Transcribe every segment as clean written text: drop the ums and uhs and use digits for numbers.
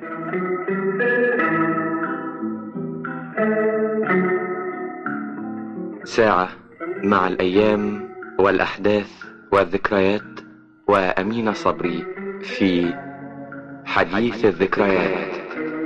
ساعة مع الأيام والأحداث والذكريات وأمين صبري في حديث الذكريات.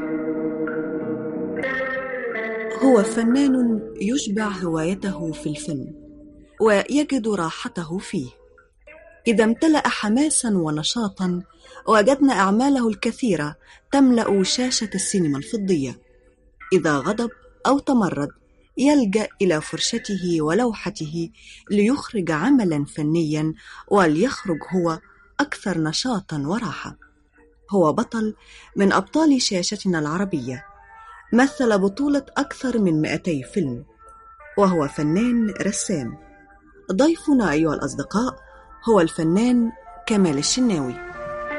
هو فنان يشبع هوايته في الفن ويجد راحته فيه. إذا امتلأ حماسا ونشاطا وجدنا أعماله الكثيرة تملأ شاشة السينما الفضية. إذا غضب أو تمرد يلجأ إلى فرشته ولوحته ليخرج عملا فنيا، وليخرج هو أكثر نشاطا وراحة. هو بطل من أبطال شاشتنا العربية، مثل بطولة أكثر من 200 فيلم، وهو فنان رسام. ضيفنا أيها الأصدقاء هو الفنان كمال الشناوي.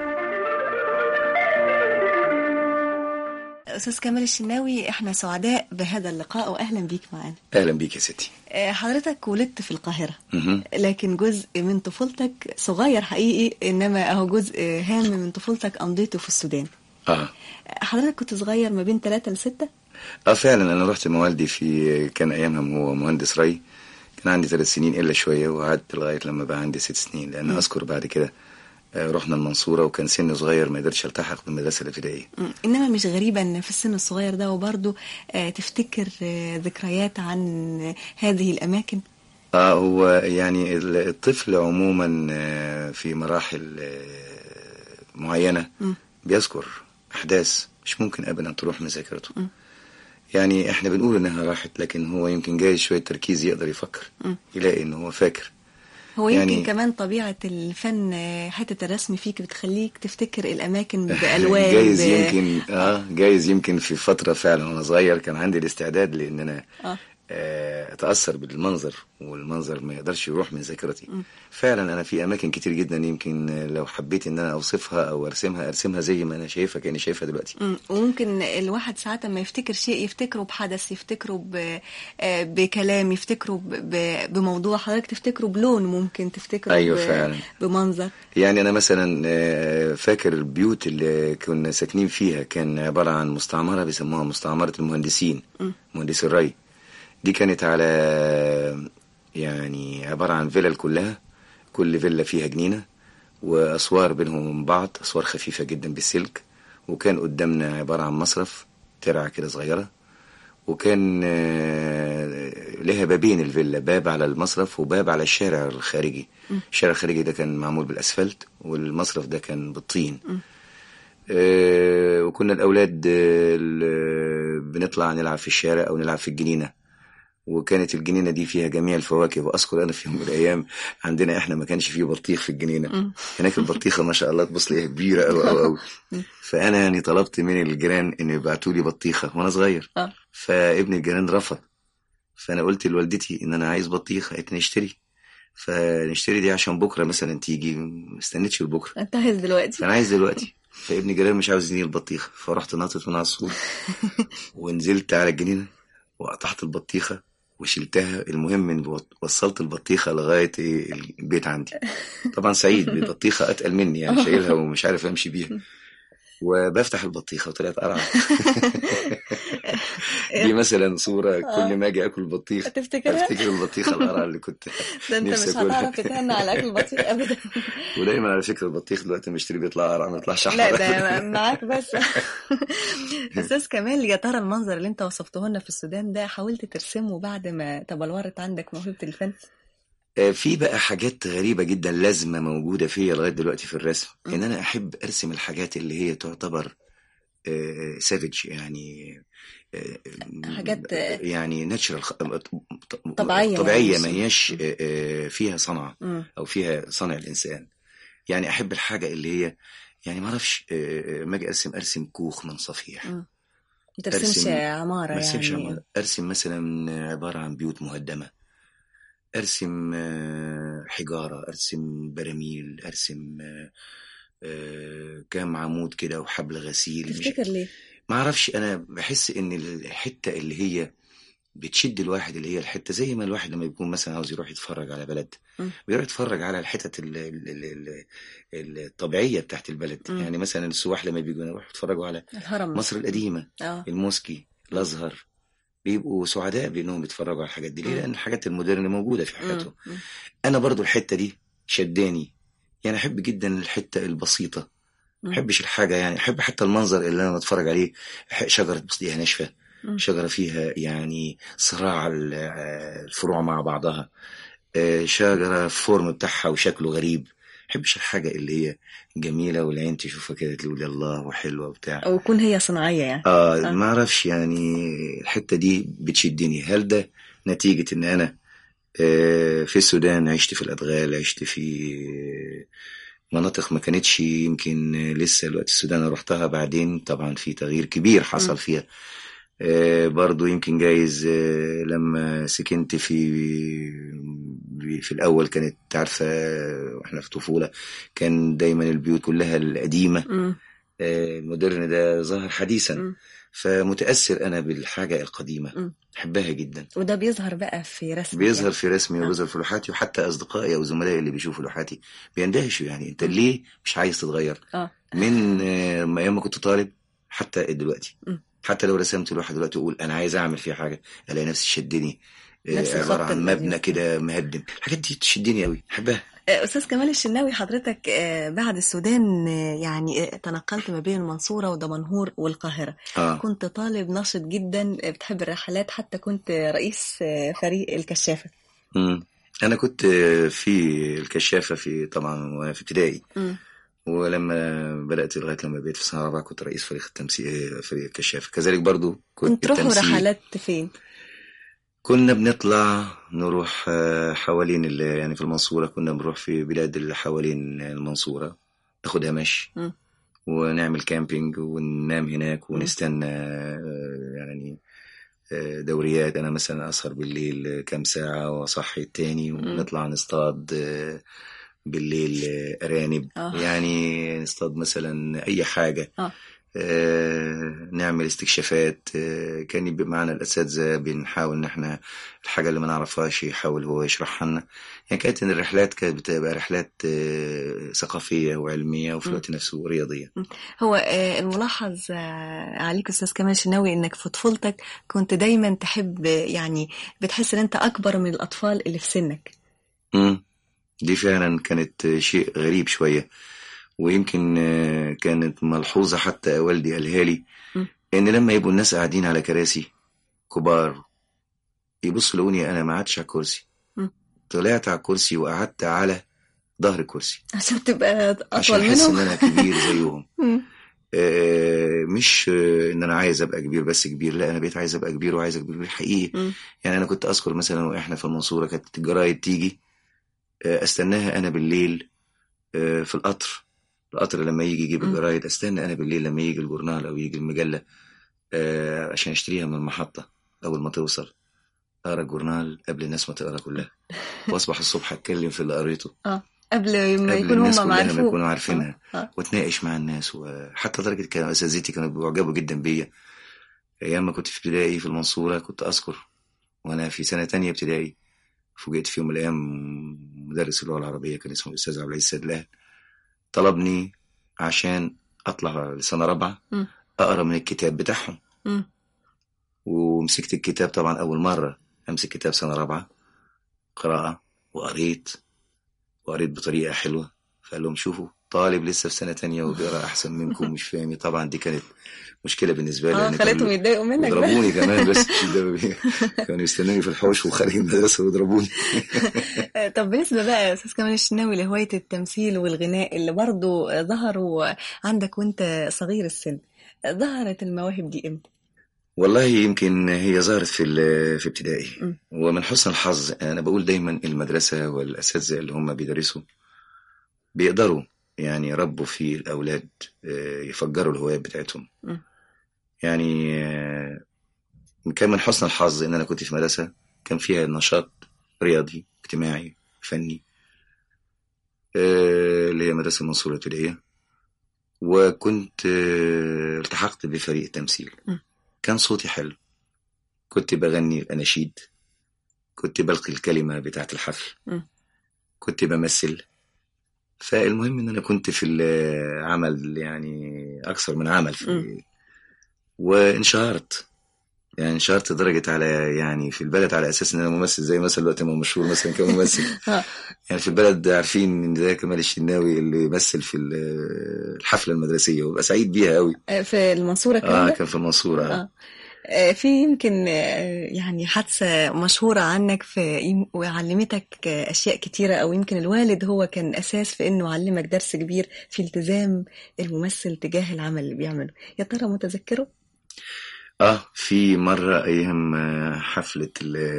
أستاذ كمال الشناوي، احنا سعداء بهذا اللقاء وأهلا بيك معنا. أهلا بيك يا ستي. حضرتك ولدت في القاهرة، لكن جزء من طفولتك صغير حقيقي، إنما أهو جزء هام من طفولتك أمضيته في السودان. حضرتك كنت صغير ما بين 3 ل6؟ فعلا أنا رحت مع والدي كان أيامها هو مهندس ري، كان عندي 3 سنين إلا شوية، وقعدت لغاية لما بقى عندي 6 سنين، لأن أذكر بعد كده رحنا المنصورة وكان سن صغير ما قدرتش التحق بالمدرسة الابتدائية. إنما مش غريبة أن في السن الصغير ده وبرضه تفتكر ذكريات عن هذه الأماكن؟ هو يعني الطفل عموما في مراحل معينة بيذكر أحداث مش ممكن أبدا تروح من ذاكرته. يعني احنا بنقول انها راحت، لكن هو يمكن جاي شوية تركيز يقدر يفكر يلاقي انه هو فاكر. هو يمكن يعني كمان طبيعة الفن، حتة الرسم فيك بتخليك تفتكر الأماكن بألوان. جايز يمكن في فترة فعلا وانا صغير كان عندي الاستعداد لان انا اتأثر بالمنظر، والمنظر ما يقدرش يروح من ذاكرتي. فعلا انا في اماكن كتير جدا يمكن لو حبيت ان انا اوصفها او ارسمها زي ما انا شايفها كأني شايفها دلوقتي. وممكن الواحد ساعات ما يفتكر شيء يفتكره بحدث، يفتكره بكلام، يفتكره بموضوع، حضرتك تفتكره بلون، ممكن تفتكره أيوة فعلا بمنظر. يعني انا مثلا فاكر البيوت اللي كنا ساكنين فيها كان عبارة عن مستعمرة بيسموها مستعمرة المهندسين، مهندسي الري. دي كانت على يعني عبارة عن فيلل كلها، كل فيلا فيها جنينة وأسوار بينهم من بعض، أسوار خفيفة جدا بالسلك، وكان قدامنا عبارة عن مصرف ترعة كده صغيرة، وكان لها بابين الفيلا، باب على المصرف وباب على الشارع الخارجي. الشارع الخارجي ده كان معمول بالأسفلت، والمصرف ده كان بالطين. وكنا الأولاد بنطلع نلعب في الشارع أو نلعب في الجنينة، وكانت الجنينة دي فيها جميع الفواكه. وأذكر أنا في يوم من الأيام عندنا إحنا ما كانش فيه بطيخ في الجنينة، هناك البطيخة ما شاء الله تبص ليها كبيرة أوي. فأنا يعني طلبت من الجيران إن يبعتوا لي بطيخة وأنا صغير. فابن الجيران رفض، فأنا قلت لوالدتي إن أنا عايز بطيخة، قالت نشتري. فنشتري دي عشان بكرة مثلا تيجي، ما استنيتش لبكرة، أنت عايز دلوقتي. فأنا عايز دلوقتي. فابن الجيران مش عاوز يديني البطيخة، فرحت ناطط من على السور ونزلت على الجنينة وقطعت البطيخة وشلتها. المهم ان وصلت البطيخة لغاية البيت عندي. طبعا سعيد ببطيخة اتقل مني، يعني شايلها ومش عارف امشي بيها، وبفتح البطيخة وطلعت قرعة. دي مثلا صورة كل ما اجي اكل بطيخ افتكر البطيخة القرعة اللي كنت ده انت مش هتعرف تتهنى على اكل البطيخ ابدا. ودايما على فكرة البطيخ دلوقتي مشتري بيطلع قرعة ما يطلعش احمر. لا ده معاك بس. استاذ كمال، يا ترى المنظر اللي انت وصفته لنا في السودان ده حاولت ترسمه بعد ما تبلورت عندك موهبة الفن؟ في بقى حاجات غريبة جدا لازمة موجودة فيا لغاية دلوقتي في الرسم، ان انا احب ارسم الحاجات اللي هي تعتبر سافيج، يعني حاجات يعني ناتشرال، طبيعية ما هياش فيها صنعة او فيها صنع الانسان. يعني احب الحاجة اللي هي يعني ما اعرفش، ما اجي ارسم كوخ من صفيح، ما ترسمش عمارة، يعني ارسم مثلا عبارة عن بيوت مهدمة، ارسم حجارة، ارسم براميل، ارسم كام عمود كده وحبل غسيل. تفتكر ليه؟ ما اعرفش، انا بحس ان الحتة اللي هي بتشد الواحد، اللي هي الحتة زي ما الواحد لما يكون مثلا عاوز يروح يتفرج على بلد، بيروح يتفرج على الحتت الطبيعية بتاعت البلد. يعني مثلا السواح لما بيجوا يروحوا يتفرجوا على الهرم مصر القديمة، الموسكي، الأزهر، بيبقوا سعداء بانهم يتفرجوا على الحاجات دي. ليه؟ لان الحاجات المودرن موجوده في حياتهم. انا برضو الحته دي شداني، يعني احب جدا الحته البسيطه، ما احبش الحاجه، يعني احب حتى المنظر اللي انا بتفرج عليه، شجره بصديها ناشفه، شجره فيها يعني صراع الفروع مع بعضها، شجره فورم بتاعها وشكله غريب. احبش الحاجه اللي هي جميله والعين تشوفها كده تقول الله وحلوه وبتاع، او يكون هي صناعيه يعني. ما اعرفش، يعني الحته دي بتشدني. هل ده نتيجه ان انا في السودان عشت في الادغال، عشت في مناطق ما كانتش يمكن لسه الوقت السودان رحتها بعدين طبعا في تغيير كبير حصل فيها. برضو يمكن جايز لما سكنت في الأول كانت عارفة واحنا في طفولة كان دايما البيوت كلها القديمة، المودرن ده ظهر حديثا، فمتأثر أنا بالحاجة القديمة، أحبها جدا. وده بيظهر بقى في رسمي، بيظهر يعني في رسمي وبيظهر في لوحاتي، وحتى أصدقائي أو زملائي اللي بيشوفوا لوحاتي بيندهشوا، يعني أنت ليه مش عايز تتغير من أيام ما كنت طالب حتى دلوقتي. حتى لو رسمت لوحة دلوقتي أقول أنا عايز أعمل فيها حاجة، ألاقي نفسي شدني، عبارة عن مبنى كده مهدم. الحاجات دي تشدني قوي، أحبها. أستاذ كمال الشناوي، حضرتك بعد السودان يعني تنقلت ما بين المنصورة ودمنهور والقاهرة. كنت طالب نشط جدا، بتحب الرحلات، حتى كنت رئيس فريق الكشافة. أنا كنت في الكشافة في طبعا في ابتدائي، ولما بدأت لغاية لما بقيت في سنة رابعة كنت رئيس فريق التمثيل، فريق الكشافة. كذلك برضو كنت تروحوا رحلات فين؟ كنا بنطلع نروح حوالين يعني في المنصورة كنا بنروح في بلاد اللي حوالين المنصورة، ناخدها مشي ونعمل كامبينج وننام هناك ونستنى يعني دوريات. أنا مثلا أسهر بالليل كام ساعة وأصحي التاني ونطلع نصطاد بالليل أرانب، يعني نصطاد مثلا أي حاجة، نعمل استكشافات. كان يبقى معنا الأساتذة بنحاول إن احنا الحاجة اللي ما نعرفهاش يحاول هو يشرحها لنا. يعني كانت إن الرحلات كانت بتبقى رحلات ثقافية وعلمية وفي الوقت نفسه رياضية. هو الملاحظ عليك أستاذ كمال الشناوي إنك في طفولتك كنت دايما تحب، يعني بتحس إن أنت أكبر من الأطفال اللي في سنك. دي فعلا كانت شيء غريب شوية، ويمكن كانت ملحوظة حتى والدي قالها لي، إن لما يبقوا الناس قاعدين على كراسي كبار يبصوا لوني أنا ما قعدتش على الكرسي، طلعت على الكرسي وقعدت على ظهر الكرسي عشان تبقى أطول عشان منهم، أحس إن أنا كبير زيهم. مش إن أنا عايز أبقى كبير بس كبير، لا، أنا بقيت عايز أبقى كبير وعايز أبقى كبير حقيقي. يعني أنا كنت أذكر مثلا وإحنا في المنصورة كانت الجرايد تيجي أستناها أنا بالليل في القطر لما يجي يجيب الجرايد، استنى انا بالليل لما يجي الجورنال او يجي المجله عشان اشتريها من المحطه. اول ما توصل اقرا الجورنال قبل الناس ما تقرا كلها، واصبح الصبح اتكلم في اللي قريته قبل ما يكونوا هم ما يكونوا عارفينها، واتناقش مع الناس. وحتى درجه كان اساتذتي كانوا بيعجبوا جدا بيا. ايام ما كنت في ابتدائي في المنصوره كنت اذكر وانا في سنه تانية ابتدائي فوجئت في يوم من الايام مدرس اللغه العربيه كان اسمه الاستاذ عبد العزيز سدلان، طلبني عشان أطلع لسنة رابعة أقرأ من الكتاب بتاعهم. ومسكت الكتاب طبعا أول مرة أمسك كتاب سنة رابعة قراءة، وقريت بطريقة حلوة. فقال لهم شوفوا طالب لسه في سنة تانية وبيقرأ أحسن منكم مش فاهمي. طبعا دي كانت مشكلة بالنسبة لي، خليتهم يتضايقوا منك، وضربوني كمان، بس كانوا يستنوني في الحوش وخارج المدرسة ويضربوني. طب بالنسبة بقى يا أستاذ كمال الشناوي لهواية التمثيل والغناء اللي برضو ظهروا عندك وانت صغير السن، ظهرت المواهب دي امتى؟ والله يمكن هي ظهرت في ابتدائي، ومن حسن الحظ أنا بقول دايما المدرسة والأساتذة اللي هم بيدرسوا بيقدروا يعني يربوا في الأولاد يفجروا الهوايات بتاعتهم. يعني كان من حسن الحظ إن أنا كنت في مدرسة كان فيها نشاط رياضي اجتماعي فني، اللي هي مدرسة المنصورة الابتدائية، وكنت التحقت بفريق التمثيل. كان صوتي حلو كنت بغني الأناشيد، كنت بلقي الكلمة بتاعة الحفل، كنت بمثل. فالمهم ان انا كنت في العمل يعني اكثر من عمل وانشهرت، يعني انشهرت لدرجة على يعني في البلد على اساس ان انا ممثل، زي مثلا دلوقتي ما مشهور مثلا كممثل. يعني في البلد عارفين ان ده كمال الشناوي اللي مثل في الحفلة المدرسية، وبقى سعيد بيها قوي. في المنصورة كان كان في المنصورة. في يمكن يعني حادثة مشهورة عنك وعلمتك أشياء كتيرة، أو يمكن الوالد هو كان أساس في أنه علمك درس كبير في التزام الممثل تجاه العمل اللي بيعمله. يا ترى متذكره؟ في مرة أيام حفلة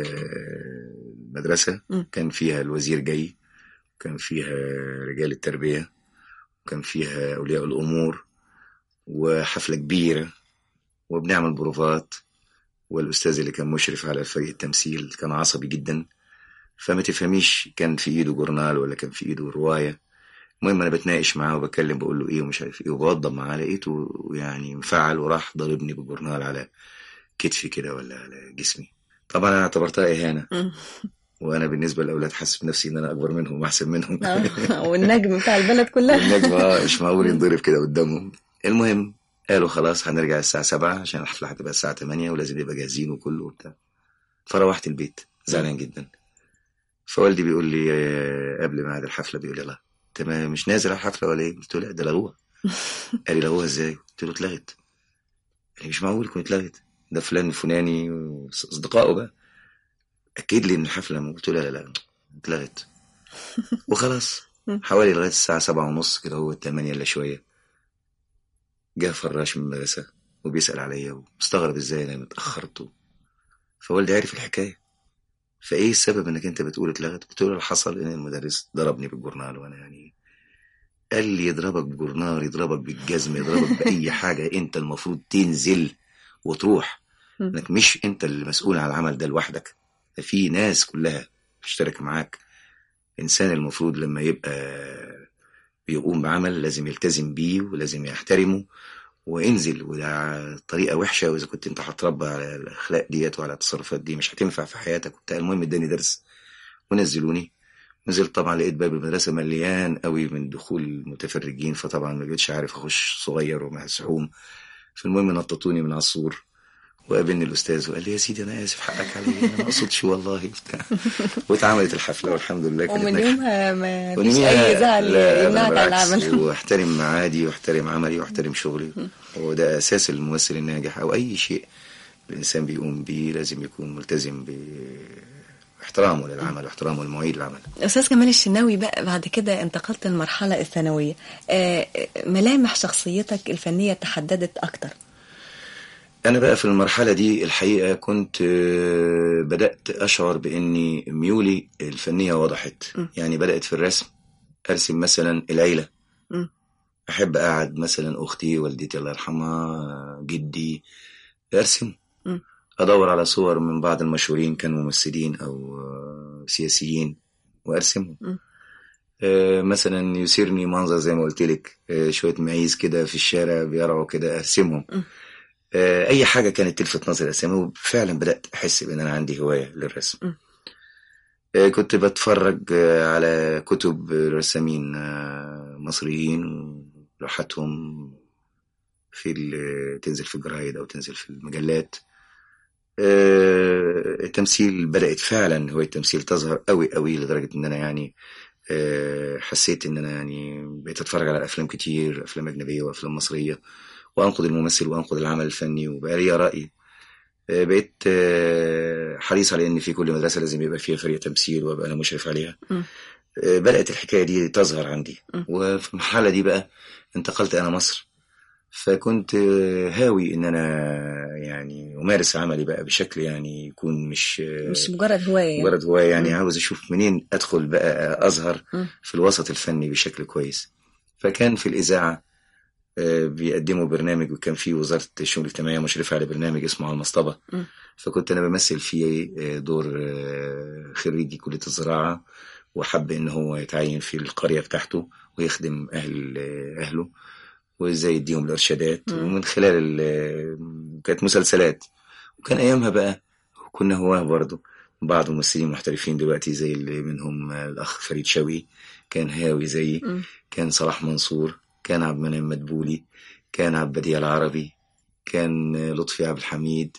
المدرسة كان فيها الوزير جاي، كان فيها رجال التربية، وكان فيها أولياء الأمور، وحفلة كبيرة وبنعمل بروفات. والأستاذ اللي كان مشرف على فريق التمثيل كان عصبي جدا، فما تفهميش كان في إيده جورنال ولا كان في إيده رواية. المهم أنا بتناقش معاه وبكلم بقول له إيه ومش عارف إيه، وبوضب معاه لقيته يعني مفعل وراح ضربني بالجورنال على كتفي كده ولا على جسمي. طبعا أنا اعتبرتها إهانة، وانا بالنسبه للاولاد حاسس بنفسي ان انا اكبر منهم واحسن منهم. والنجم بتاع البلد كلها. والنجم مش معقول ينضرب كده قدامهم. المهم قالوا خلاص هنرجع الساعه 7 عشان الحفله هتبقى الساعه 8 ولازم يبقى جاهزين وكله وبتاع. فروحت البيت زعلان جدا. فوالدي بيقول لي قبل ميعاد الحفله بيقول لي: لا انت مش نازل على الحفله ولا ايه؟ قلت له لا ده لغوها. قال لي لغوها ازاي؟ قلت له اتلغت. قال لي مش معقول يكون اتلغت، ده فلان الفلاني واصدقائه بقى اكيد لي ان الحفله. قلت له لا اتلغت. وخلاص حوالي لغايه الساعه 7:30 كده، هو 8 الا شويه، جه فراش من المدرسه وبيسال عليا ومستغرب ازاي انا اتاخرت. فوالدي عارف الحكايه، فايه السبب انك انت بتقول اتلغت؟ قلت له اللي حصل ان المدرس ضربني بالجورنال، وانا يعني قال لي يضربك بالجورنال، يضربك بالجزم، يضربك باي حاجه، انت المفروض تنزل وتروح، انك مش انت اللي مسؤول على العمل ده لوحدك، في ناس كلها تشترك معاك. إنسان المفروض لما يبقى بيقوم بعمل لازم يلتزم بيه ولازم يحترمه وانزل. وده طريقة وحشة، وإذا كنت أنت هتربى على الأخلاق ديت وعلى التصرفات دي مش هتنفع في حياتك وبتاع. المهم اداني درس ونزلوني. نزلت طبعا لقيت باب المدرسة مليان قوي من دخول المتفرجين، فطبعا ما بقتش عارف أخش صغير ومسحوم. فالمهم نططوني من على السور وقابلني الأستاذ وقال لي يا سيدي أنا آسف حقك علي، أنا ما أقصدش والله بتاع. واتعملت الحفلة والحمد لله كانت ومن يومها ما فيش أي زعل يمنعك عن العمل. واحترم معادي واحترم عملي واحترم شغلي، وده أساس الممثل الناجح أو أي شيء الإنسان بيقوم بيه لازم يكون ملتزم باحترامه للعمل واحترامه لمواعيد العمل. أستاذ كمال الشناوي بقى بعد كده انتقلت للمرحلة الثانوية، ملامح شخصيتك الفنية تحددت أكتر. أنا بقى في المرحلة دي الحقيقة كنت بدأت أشعر بأني ميولي الفنية وضحت. يعني بدأت في الرسم، أرسم مثلا العيلة، أحب أقعد مثلا أختي والدتي الله يرحمها جدي أرسم، أدور على صور من بعض المشهورين كانوا ممثلين أو سياسيين وأرسمهم. مثلا يسيرني منظر زي ما قلت لك، شوية معيز كده في الشارع بيرعوا كده أرسمهم. أي حاجة كانت تلفت نظري أرسمها، وفعلا بدأت أحس بأن أنا عندي هواية للرسم. كنت بتفرج على كتب رسامين مصريين ولوحاتهم تنزل في الجرايد أو تنزل في المجلات. التمثيل بدأت فعلا هواية التمثيل تظهر قوي قوي لدرجة أن أنا يعني حسيت أن أنا يعني بقيت أتفرج على أفلام كتير، أفلام أجنبية وأفلام مصرية، وأنقد الممثل وأنقد العمل الفني وبقى لي رأيي. بقيت حريص على أن في كل مدرسة لازم يبقى فيها فريق تمثيل وأبقى أنا مشرف عليها. بدأت الحكاية دي تظهر عندي. وفي المرحلة دي بقى انتقلت أنا مصر، فكنت هاوي ان انا يعني امارس عملي بقى بشكل يعني يكون مش مجرد هواية، مجرد هواية يعني. عاوز اشوف منين ادخل بقى اظهر في الوسط الفني بشكل كويس. فكان في الاذاعة بيقدموا برنامج، وكان في وزارة الشؤون الاجتماعية مشرفة على برنامج اسمه على المصطبة. فكنت انا بمثل فيه دور خريجي كلية الزراعة، وحب ان هو يتعين في القرية بتاعته ويخدم اهله وازاي يديهم الارشادات. ومن خلال كانت مسلسلات، وكان ايامها بقى كنا هواه برضو. بعض الممثلين محترفين دلوقتي زي اللي منهم الأخ فريد شوقي كان هاوي زيي، كان صلاح منصور، كان عبد المنعم مدبولي، كان عبد البديع العربي، كان لطفي عبد الحميد،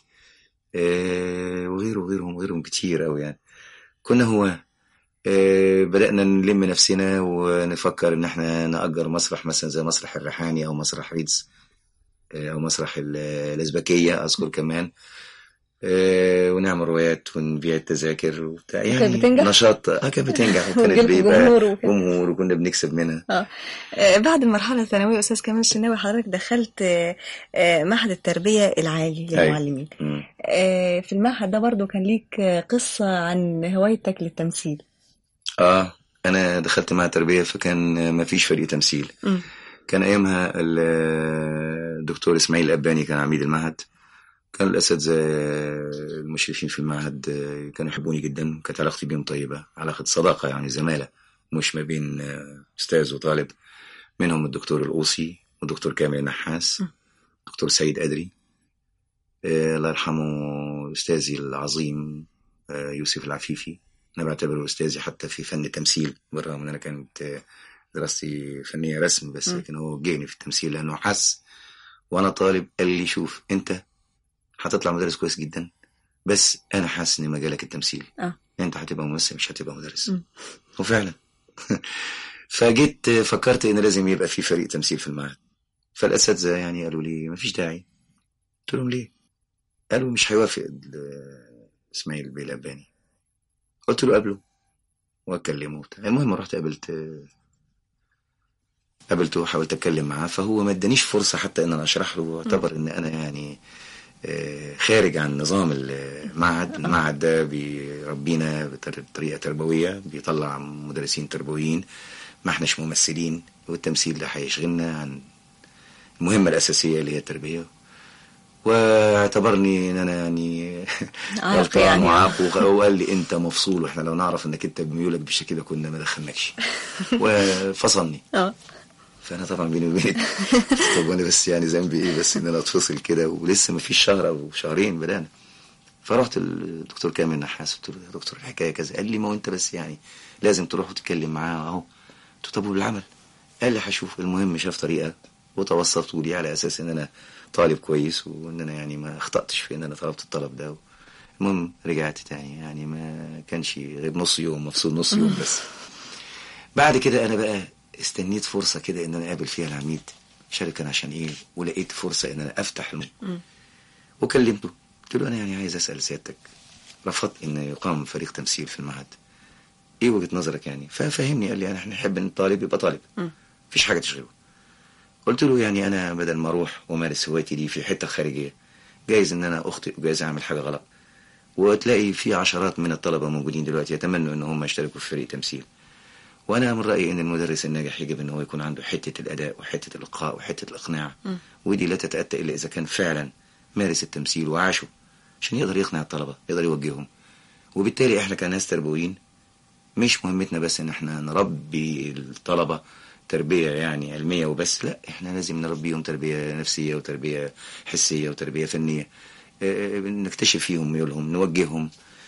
وغيرهم كتير أوي يعني. كنا هواه. بدأنا نلم نفسنا ونفكر ان احنا نأجر مسرح مثلا زي مسرح الريحاني او مسرح ريدز او مسرح الازبكية اذكر كمان، ونعمل روايات ونبيع التذاكر وبتاع يعني نشاط. كانت بتنجح وكانت بيبقى جمهور وكنا بنكسب منها. بعد المرحلة الثانوية أستاذ كمال الشناوي حضرتك دخلت معهد التربية العالي للمعلمين. في المعهد ده برضو كان ليك قصة عن هوايتك للتمثيل. أنا دخلت مع تربية فكان ما فيش فريق تمثيل. كان أيامها الدكتور إسماعيل الأباني كان عميد المعهد. كان الأساتذة المشرفين في المعهد كانوا يحبوني جدا، كانت علاقتي بهم طيبة، علاقة صداقة يعني زمالة مش ما بين أستاذ وطالب. منهم الدكتور الأوصي والدكتور كامل النحاس، الدكتور سيد أدري، الله يرحمه أستاذي العظيم يوسف العفيفي. أنا بعتبره أستاذي حتى في فن التمثيل، بالرغم أن أنا كانت دراستي فنية رسم، بس لكن هو جيني في التمثيل لأنه حس وأنا طالب قال لي شوف أنت هتطلع مدرس كويس جدا، بس أنا حاسس إن مجالك التمثيل. أنت هتبقى ممثل مش هتبقى مدرس. وفعلا فجيت فكرت إن لازم يبقى في فريق تمثيل في المعهد. فالأساتذة يعني قالوا لي مفيش داعي. قلت لهم ليه؟ قالوا مش هيوافق إسماعيل بيه الأباني. قلت له قابله وأكلمه وبتاع. المهم رحت قابلته وحاولت أتكلم معاه، فهو ما ادانيش فرصة حتى إن أنا أشرح له، واعتبر إن أنا يعني خارج عن نظام المعهد. المعهد ده بيربينا بطريقة تربوية، بيطلع مدرسين تربويين، ما احناش ممثلين، والتمثيل ده هيشغلنا عن المهمة الأساسية اللي هي التربية. واعتبرني ان انا يعني غلطان وعاق، وقال لي انت مفصول، واحنا لو نعرف انك انت بميولك بالشكل ده كنا ما دخلناكش، وفصلني. فانا طبعا بيني وبينك طب انا بس يعني ذنبي ايه بس ان انا اتفصل كده، ولسه ما فيش شهر او شهرين بدانا. فرحت الدكتور كامل النحاس قلت له يا دكتور الحكايه كذا. قال لي ما هو انت بس يعني لازم تروح وتتكلم معاه اهو. قلت له طب والعمل؟ قال لي هشوف. المهم شاف طريقه وتوسطوا لي على اساس ان انا طالب كويس، وان انا يعني ما اخطأتش في ان انا طلبت الطلب ده. المهم رجعت تاني، يعني ما كانش غير نص يوم مفصول، نص يوم بس. بعد كده انا بقى استنيت فرصة كده ان انا اقابل فيها العميد شاركا عشان ايه، ولقيت فرصة ان انا افتح وكلمته. قلت له انا يعني عايز اسأل سيادتك، رفضت ان يقام فريق تمثيل في المعهد، ايه وجهة نظرك يعني؟ ففهمني. قال لي احنا نحب ان الطالب يبقى طالب، مفيش حاجة تشغله. قلت له يعني انا بدل ما اروح ومارس هوايتي دي في حتة خارجية، جايز ان انا اخطئ وجايز اعمل حاجة غلط، وتلاقي في عشرات من الطلبة موجودين دلوقتي يتمنوا ان هم يشتركوا في فريق تمثيل. وانا من رأيي ان المدرس الناجح يجب ان هو يكون عنده حتة الاداء وحتة الالقاء وحتة الاقناع، ودي لا تتأتى الا اذا كان فعلا مارس التمثيل وعاشه عشان يقدر يقنع الطلبة، يقدر يوجههم. وبالتالي احنا كناس تربويين مش مهمتنا بس ان احنا نربي الطلبة تربية يعني علمية وبس، لا احنا لازم نربيهم تربية نفسية وتربية حسية وتربية فنية، نكتشف فيهم ميولهم، نوجههم.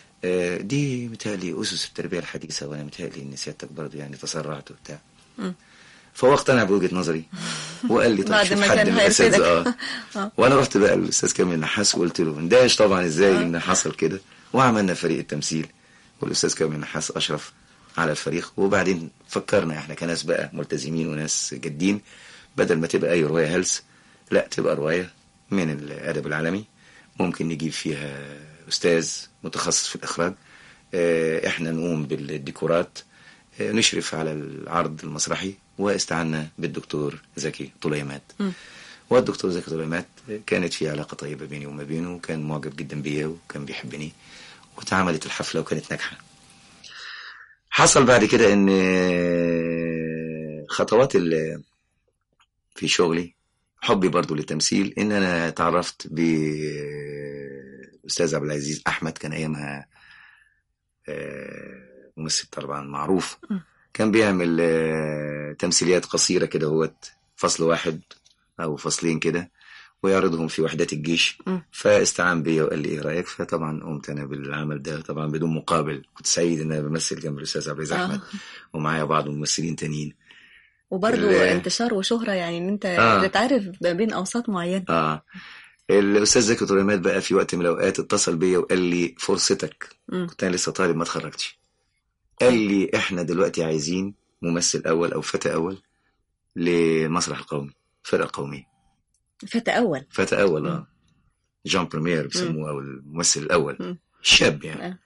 دي متهيألي أسس التربية الحديثة، وأنا متهيألي إن سيادتك برضه يعني تسرعت وبتاع. فهو اقتنع بوجهة نظري وقال لي طب شوف حد من الأساتذة. وأنا رحت بقى الأستاذ كامل النحاس وقلت له اندهش طبعا إزاي إن حصل كده، وعملنا فريق التمثيل والأستاذ كامل النحاس أشرف على الفريق. وبعدين فكرنا احنا كناس بقى ملتزمين وناس جادين، بدل ما تبقى أي رواية هلس، لا تبقى رواية من الأدب العالمي ممكن نجيب فيها أستاذ متخصص في الإخراج، احنا نقوم بالديكورات، نشرف على العرض المسرحي. واستعنا بالدكتور زكي طليمات. والدكتور زكي طليمات كانت في علاقة طيبة بيني وما بينه، وكان معجب جدا بيا وكان بيحبني، وتعاملت الحفلة وكانت ناجحة. حصل بعد كده ان خطوات في شغلي حبي برضو للتمثيل، ان انا تعرفت باستاذ عبد العزيز احمد، كان ايامها ممثل طبعا معروف، كان بيعمل تمثيليات قصيرة كده، هو فصل واحد او فصلين كده، ويعرضهم في وحدات الجيش. فاستعان بي وقال لي ايه رايك؟ فطبعا قمت انا بالعمل ده طبعا بدون مقابل. كنت سعيد ان انا بمثل جنب الاستاذ عبد العزيز احمد ومعايا بعض الممثلين تانيين. وبرضه انتشار وشهرة، يعني ان انت تتعرف بين اوساط معينة. الاستاذ زكي طليمات بقى في وقت من الاوقات اتصل بيا وقال لي فرصتك. كنت انا لسه طالب ما اتخرجتش. قال لي احنا دلوقتي عايزين ممثل اول او فتى اول للمسرح القومي، فرقة قومية. فتى اول جون بريمير بيسموه، او الممثل الاول شاب يعني.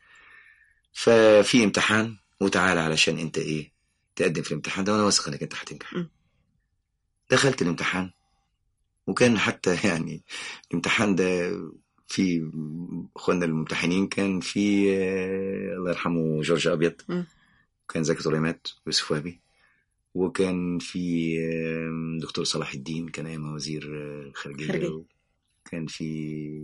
ففي امتحان وتعالى علشان انت ايه تقدم في الامتحان ده، وانا واثق انك انت هتنجح. دخلت الامتحان، وكان حتى يعني الامتحان ده في اخواننا الممتحنين كان في الله يرحمه جورج ابيض، وكان زكي طليمات ويوسف وهبي، وكان في دكتور صلاح الدين كان ايام وزير الخارجيه، وكان في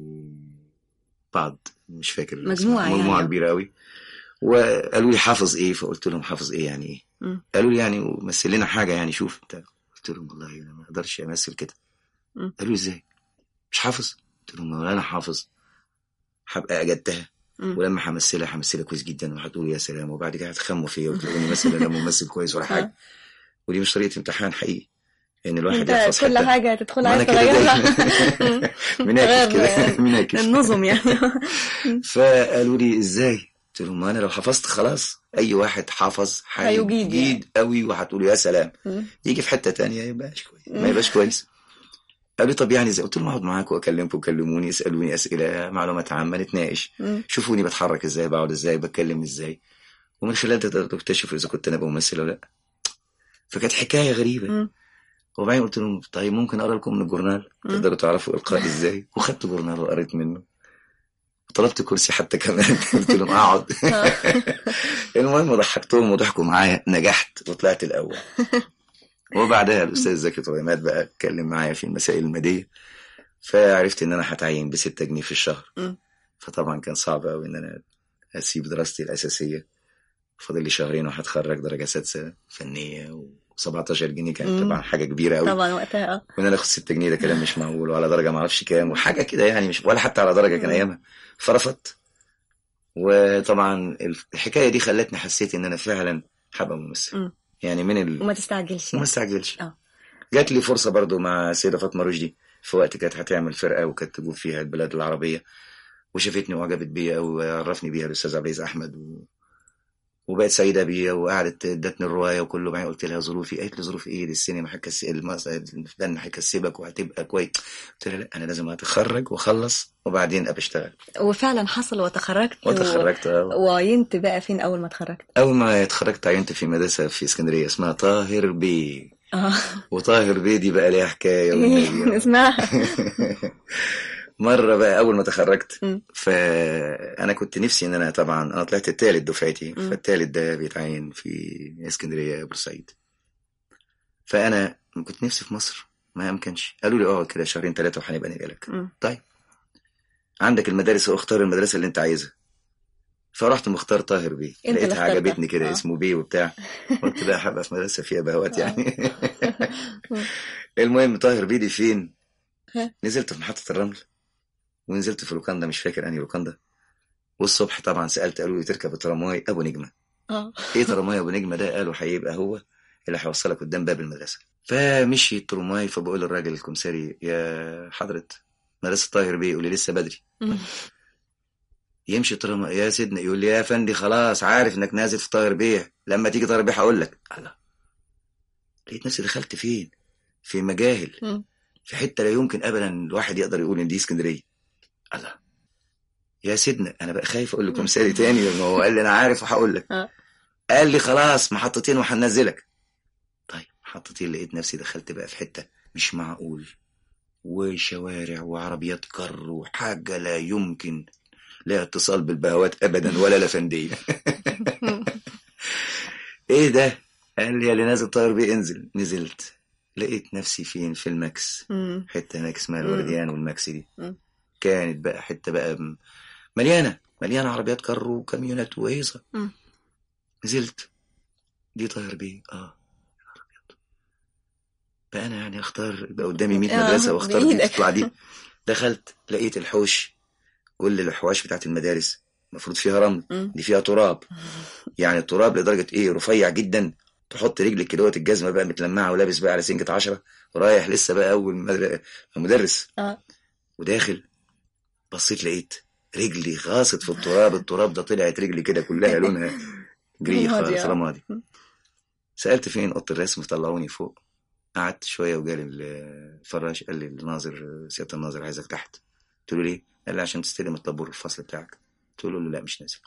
بعض مش فاكر مجموعه كبيره قوي. وقالوا لي حافظ ايه؟ فقلت لهم حافظ ايه يعني ايه؟ قالوا لي يعني مثل لنا حاجه يعني شوف انت. قلت لهم والله انا ما اقدرش امثل كده. قالوا لي ازاي مش حافظ؟ قلت لهم انا حافظ، هبقى اجدتها، ولما همثلها كويس جدا وهتقولوا يا سلام، وبعد كده هتخموا فيا وتلاقوني مثلا انا ممثل كويس ولا حاجه. ودي مش طريقه امتحان حقيقي ان الواحد يحفظ كل حاجه هتدخل عايز تغيرها مناكف كده مناكف النظم يعني. فقالوا لي ازاي؟ قلت لهم انا لو حفظت خلاص اي واحد حافظ هيجيد قوي وهتقولوا يا سلام. يجي في حته تانية يبقاش كويس، ما يبقاش كويس. قال لي طب يعني زي قلت لهم اقعد معاكم واكلمكم وكلموني اسالوني اسئله معلومات عامه نتناقش، شوفوني بتحرك ازاي، بقعد ازاي، بتكلم ازاي، ومن خلال ده تقدروا تكتشفوا اذا كنت انا بمثل ولا لا. فكانت حكايه غريبه. وبعدين قلت لهم طيب ممكن اقرا لكم من الجورنال تقدروا تعرفوا القاء ازاي. وخدت جورنال وقريت منه، طلبت كرسي حتى كمان قلت لهم اقعد. المهم ضحكتهم وضحكوا معايا، نجحت وطلعت الاول. وبعدها الاستاذ زكي طليمات بقى اتكلم معايا في المسائل الماديه، فعرفت ان انا هتعين ب6 جنيه في الشهر. فطبعا كان صعب قوي ان انا اسيب دراستي الاساسيه. فاضل لي شهرين وهتخرج درجه 6 فنيه، و17 جنيه كانت طبعا حاجه كبيره قوي طبعا وقتها. وان انا اخد 6 جنيه ده كلام مش معقول، وعلى درجه ما اعرفش كام وحاجه كده يعني، مش ولا حتى على درجه كان ايامها. فرفضت. وطبعا الحكايه دي خلتني حسيت ان انا فعلا هبقى ممثل. يعني وما تستعجلش. وما استعجلش. جات لي فرصه برضو مع السيده فاطمه رشدي في وقت كانت هتعمل فرقه وكانت تجوب فيها البلاد العربيه، وشافتني وعجبت بيا وعرفني بيها الاستاذ عبد العزيز احمد، وبقت سعيده بيا وقعدت ادتني الروايه وكله معايا. قلت لها ظروفي؟ قالت لي ظروف ايه؟ السينما الفن هيكسبك وهتبقى كويس. قلت لها لا انا لازم اتخرج واخلص وبعدين ابقى اشتغل. وفعلا حصل وتخرجت. وعينت بقى فين اول ما اتخرجت؟ اول ما اتخرجت عينت في مدرسه في اسكندريه اسمها طاهر بيه. وطاهر بيه دي بقى ليها حكايه اسمعها. مرة بقى أول ما تخرجت فأنا كنت نفسي إن أنا طبعا أنا طلعت الثالث دفعتي، فالثالث ده بيتعين في اسكندرية بورسعيد. فأنا كنت نفسي في مصر ما أمكنش. قالوا لي اقعد كده 2-3 شهور وهنبقى نجيلك. طيب عندك المدارس واختار المدرسة اللي أنت عايزها. فرحت مختار طاهر بيه، لقيتها عجبتني كده اسمه بيه وبتاع. قلت بقى هبقى في مدرسة فيها بهوات يعني. المهم طاهر بيه دي فين؟ نزلت في محطة الرمل، ونزلت في لوكاندا مش فاكر انهي لوكاندا. والصبح طبعا سألت قالوا لي تركب الترامواي ابو نجمة. ايه ترامواي ابو نجمة ده؟ قالوا هيبقى هو اللي هيوصلك قدام باب المدرسة. فمشي الترامواي، فبقول للراجل الكمساري يا حضرة مدرسة طاهر بيه، يقول لي لسه بدري. يمشي الترامواي يا سيدنا، يقول لي يا فندي خلاص عارف انك نازل في طاهر بيه، لما تيجي طاهر بيه هقول لك. الله، لقيت نفسي دخلت فين؟ في مجاهل، في حتة لا يمكن ابدا الواحد يقدر يقول ان دي اسكندرية. الله يا سيدنا، انا بقى خايف اقول لكم سالي تاني لما هو قال لي انا عارف وهقول لك. قال لي خلاص محطتين وهننزلك. طيب محطتين، لقيت نفسي دخلت بقى في حته مش معقول، وشوارع وعربيات كر وحاجه لا يمكن، لا اتصال بالبهوات ابدا ولا لفنديه. ايه ده؟ قال لي يا اللي نازل طاير بيه انزل. نزلت لقيت نفسي فين؟ في الماكس، حته هناك اسمها الورديان والماكس دي. كانت بقى حته بقى مليانه عربيات كر وكاميونات وهيصه. نزلت دي طاهر بيه. بقى انا يعني اختار يبقى قدامي 100 مدرسه واختار دي تطلع دي. دخلت لقيت الحوش، كل الحواش بتاعت المدارس المفروض فيها رمل، دي فيها تراب. يعني التراب لدرجه ايه، رفيع جدا، تحط رجلك كده الجزمه بقى متلمعه ولابس بقى على سنجة 10 ورايح لسه بقى اول مدرس. وداخل بصيت لقيت رجلي غاصت في التراب، التراب ده طلعت رجلي كده كلها لونها جري خالص رمادي. سألت فين اوضه الرسم، طلعوني فوق. قعدت شويه وجالي الفراش قال لي الناظر، سياده الناظر عايزك تحت. قلت له ليه؟ قال لي عشان تستلم الطابور الفصل بتاعك. قلت له لا مش نازل.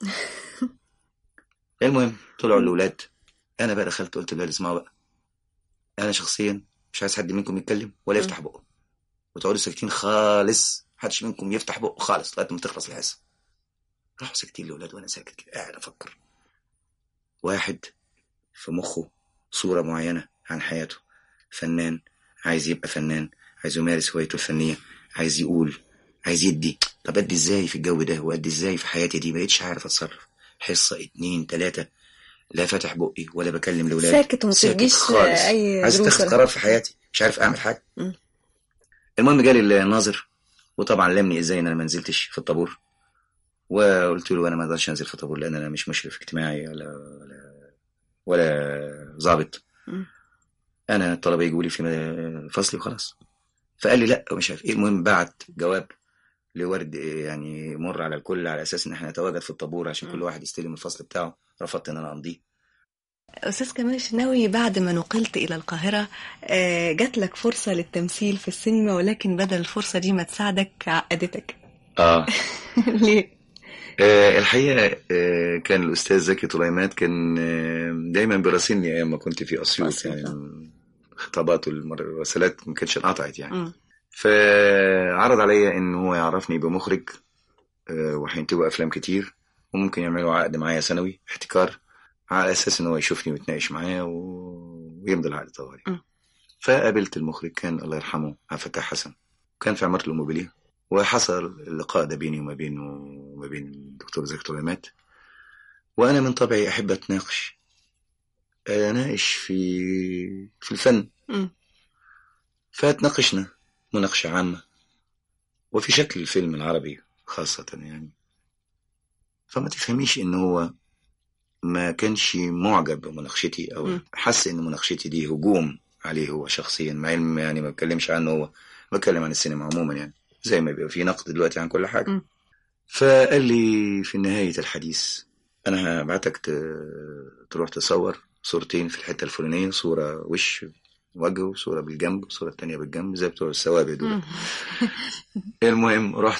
المهم طلعوا الاولاد، انا بقى دخلت قلت له اسمعوا بقى، انا شخصيا مش عايز حد منكم يتكلم ولا يفتح بقه، وتقعدوا ساكتين خالص، محدش منكم يفتح بقه خالص لغايه ما تخلص الحصه. راحوا ساكتين الاولاد وانا ساكت كده قاعد افكر. واحد في مخه صوره معينه عن حياته، فنان عايز يبقى فنان، عايز يمارس هوايته الفنيه، عايز يقول، عايز يدي. طب ادي ازاي في الجو ده، وادي ازاي في حياتي دي؟ بقيتش عارف اتصرف. حصه 2 3 لا فاتح بقي ولا بكلم الاولاد، ساكت ومتجيش خالص، عايز اتخذ قرار في حياتي، مش عارف اعمل حاجه. المهم جالي الناظر، وطبعا لمني ازاي ان انا ما نزلتش في الطابور. وقلت له انا ما اقدرش انزل في الطابور لان انا مش مشرف اجتماعي ولا ضابط، انا الطلبه يجوا لي في فصلي وخلاص. فقال لي لا مش عارف ايه. المهم بعت جواب لورد يعني مر على الكل على اساس ان احنا نتواجد في الطابور عشان كل واحد يستلم الفصل بتاعه. رفضت ان انا امضيه. أستاذ كمال الشناوي، بعد ما نقلت إلى القاهرة جات لك فرصة للتمثيل في السينما، ولكن بدل الفرصة دي ما تساعدك عقدتك. ليه؟ الحقيقة كان الأستاذ زكي طليمات كان دايما براسلني أيام ما كنت في أسيوط، يعني خطابات والرسالات ما كانتش انقطعت يعني. فعرض عليا إن هو يعرفني بمخرج وهينتجوا أفلام كتير وممكن يعملوا عقد معايا سنوي احتكار، على أساس إن هو يشوفني ويتناقش معايا ويمضي العقد طوالي. فقابلت المخرج كان الله يرحمه عبد الفتاح حسن، كان في عمارة الأوموبيليا، وحصل اللقاء ده بيني وما بين الدكتور زكي طليمات. وأنا من طبعي أحب أناقش في الفن. فاتناقشنا مناقشة عامة وفي شكل الفيلم العربي خاصة يعني. فما تفهميش إن هو ما كانش معجب بمناقشتي أو حس إن مناقشتي دي هجوم عليه هو شخصيا، مع علم يعني ما بتكلمش عنه هو، بتكلم عن السينما عموما يعني، زي ما بيبقى في نقد دلوقتي عن كل حاجة. فقال لي في نهاية الحديث أنا هبعتك تروح تصور صورتين في الحتة الفلانية، صورة وش وجه وصورة بالجنب وصورة التانية بالجنب زي بتوع السوابق دول. المهم رحت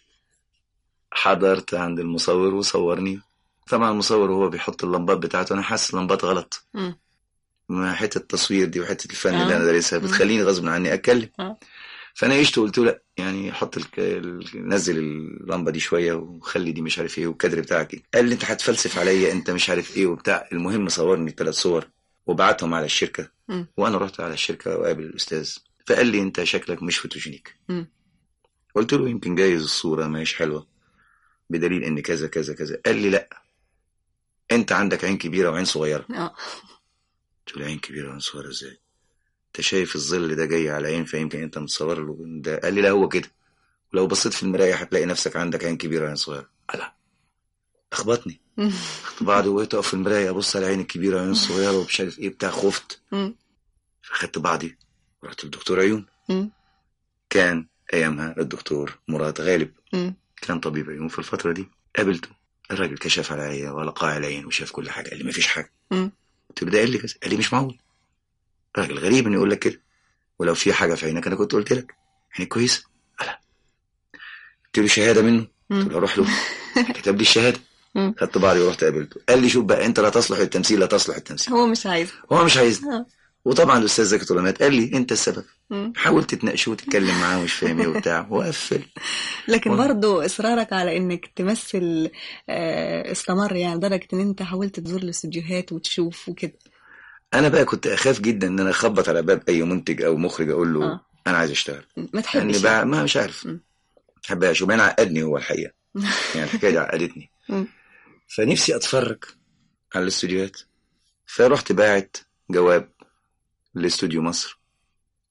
حضرت عند المصور وصورني. طبعا المصور وهو بيحط اللمبات بتاعته أنا حاسس اللمبات غلط. ما حتة التصوير دي وحتة الفن اللي أنا دارسها بتخليني غصب عني أتكلم. فأنا عشت وقلت له لا يعني حط نزل اللمبة دي شوية وخلي دي مش عارف ايه والكادر بتاعك ايه. قال لي انت هتفلسف عليا انت مش عارف ايه وبتاع. المهم صورني 3 صور وبعتهم على الشركة. وانا رحت على الشركة وقابل الاستاذ فقال لي انت شكلك مش فوتوجينيك. قلت له يمكن جايز الصورة ما هيش حلوة بدليل ان كذا كذا كذا. قال لي لا انت عندك عين كبيرة وعين صغيرة. قلت له عين كبيرة وعين صغيرة ازاي؟ انت شايف الظل ده جاي على عين فيمكن انت متصور له ده. قال لي لا هو كده، ولو بصيت في المراية هتلاقي نفسك عندك عين كبيرة وعين صغيرة. لا اخبطني. خدت بعضي وقيت اقف في المراية ابص على عين الكبيرة وعين الصغيرة ومش عارف ايه بتاع. خفت. فخدت بعضي ورحت للدكتور عيون. كان ايامها الدكتور مراد غالب كان طبيب عيون في الفترة دي. قابلته الراجل كشف عليا ولقاء العين وشاف كل حاجة. قال لي مفيش حاجة. قلت له ده قال لي كذا. قال لي مش معقول، راجل غريب انه يقول لك كده، ولو في حاجة في عينك انا كنت قلت لك يعني كويسة. لا قلت له شهادة منه. قلت له اروح له كتب لي الشهادة. خدت بعضي ورحت قابلته. قال لي شوف بقى انت لا تصلح التمثيل لا تصلح التمثيل. هو مش عايز. وطبعا الاستاذ زكي طليمات قال لي انت السبب. حاولت تتناقشه وتتكلم معاه مش فاهم ايه وبتاع وقفل. لكن برضو اصرارك على انك تمثل استمر يعني لدرجه ان انت حاولت تزور الاستوديوهات وتشوف وكده. انا بقى كنت اخاف جدا ان انا اخبط على باب اي منتج او مخرج اقول له انا عايز اشتغل. ما تحبش يعني ما مش عارف حباش وبين عقدني هو الحقيقه. يعني الحكايه دي عقدتني. فنفسي اتفرج على الاستوديوهات. فرحت باعت جواب لاستوديو مصر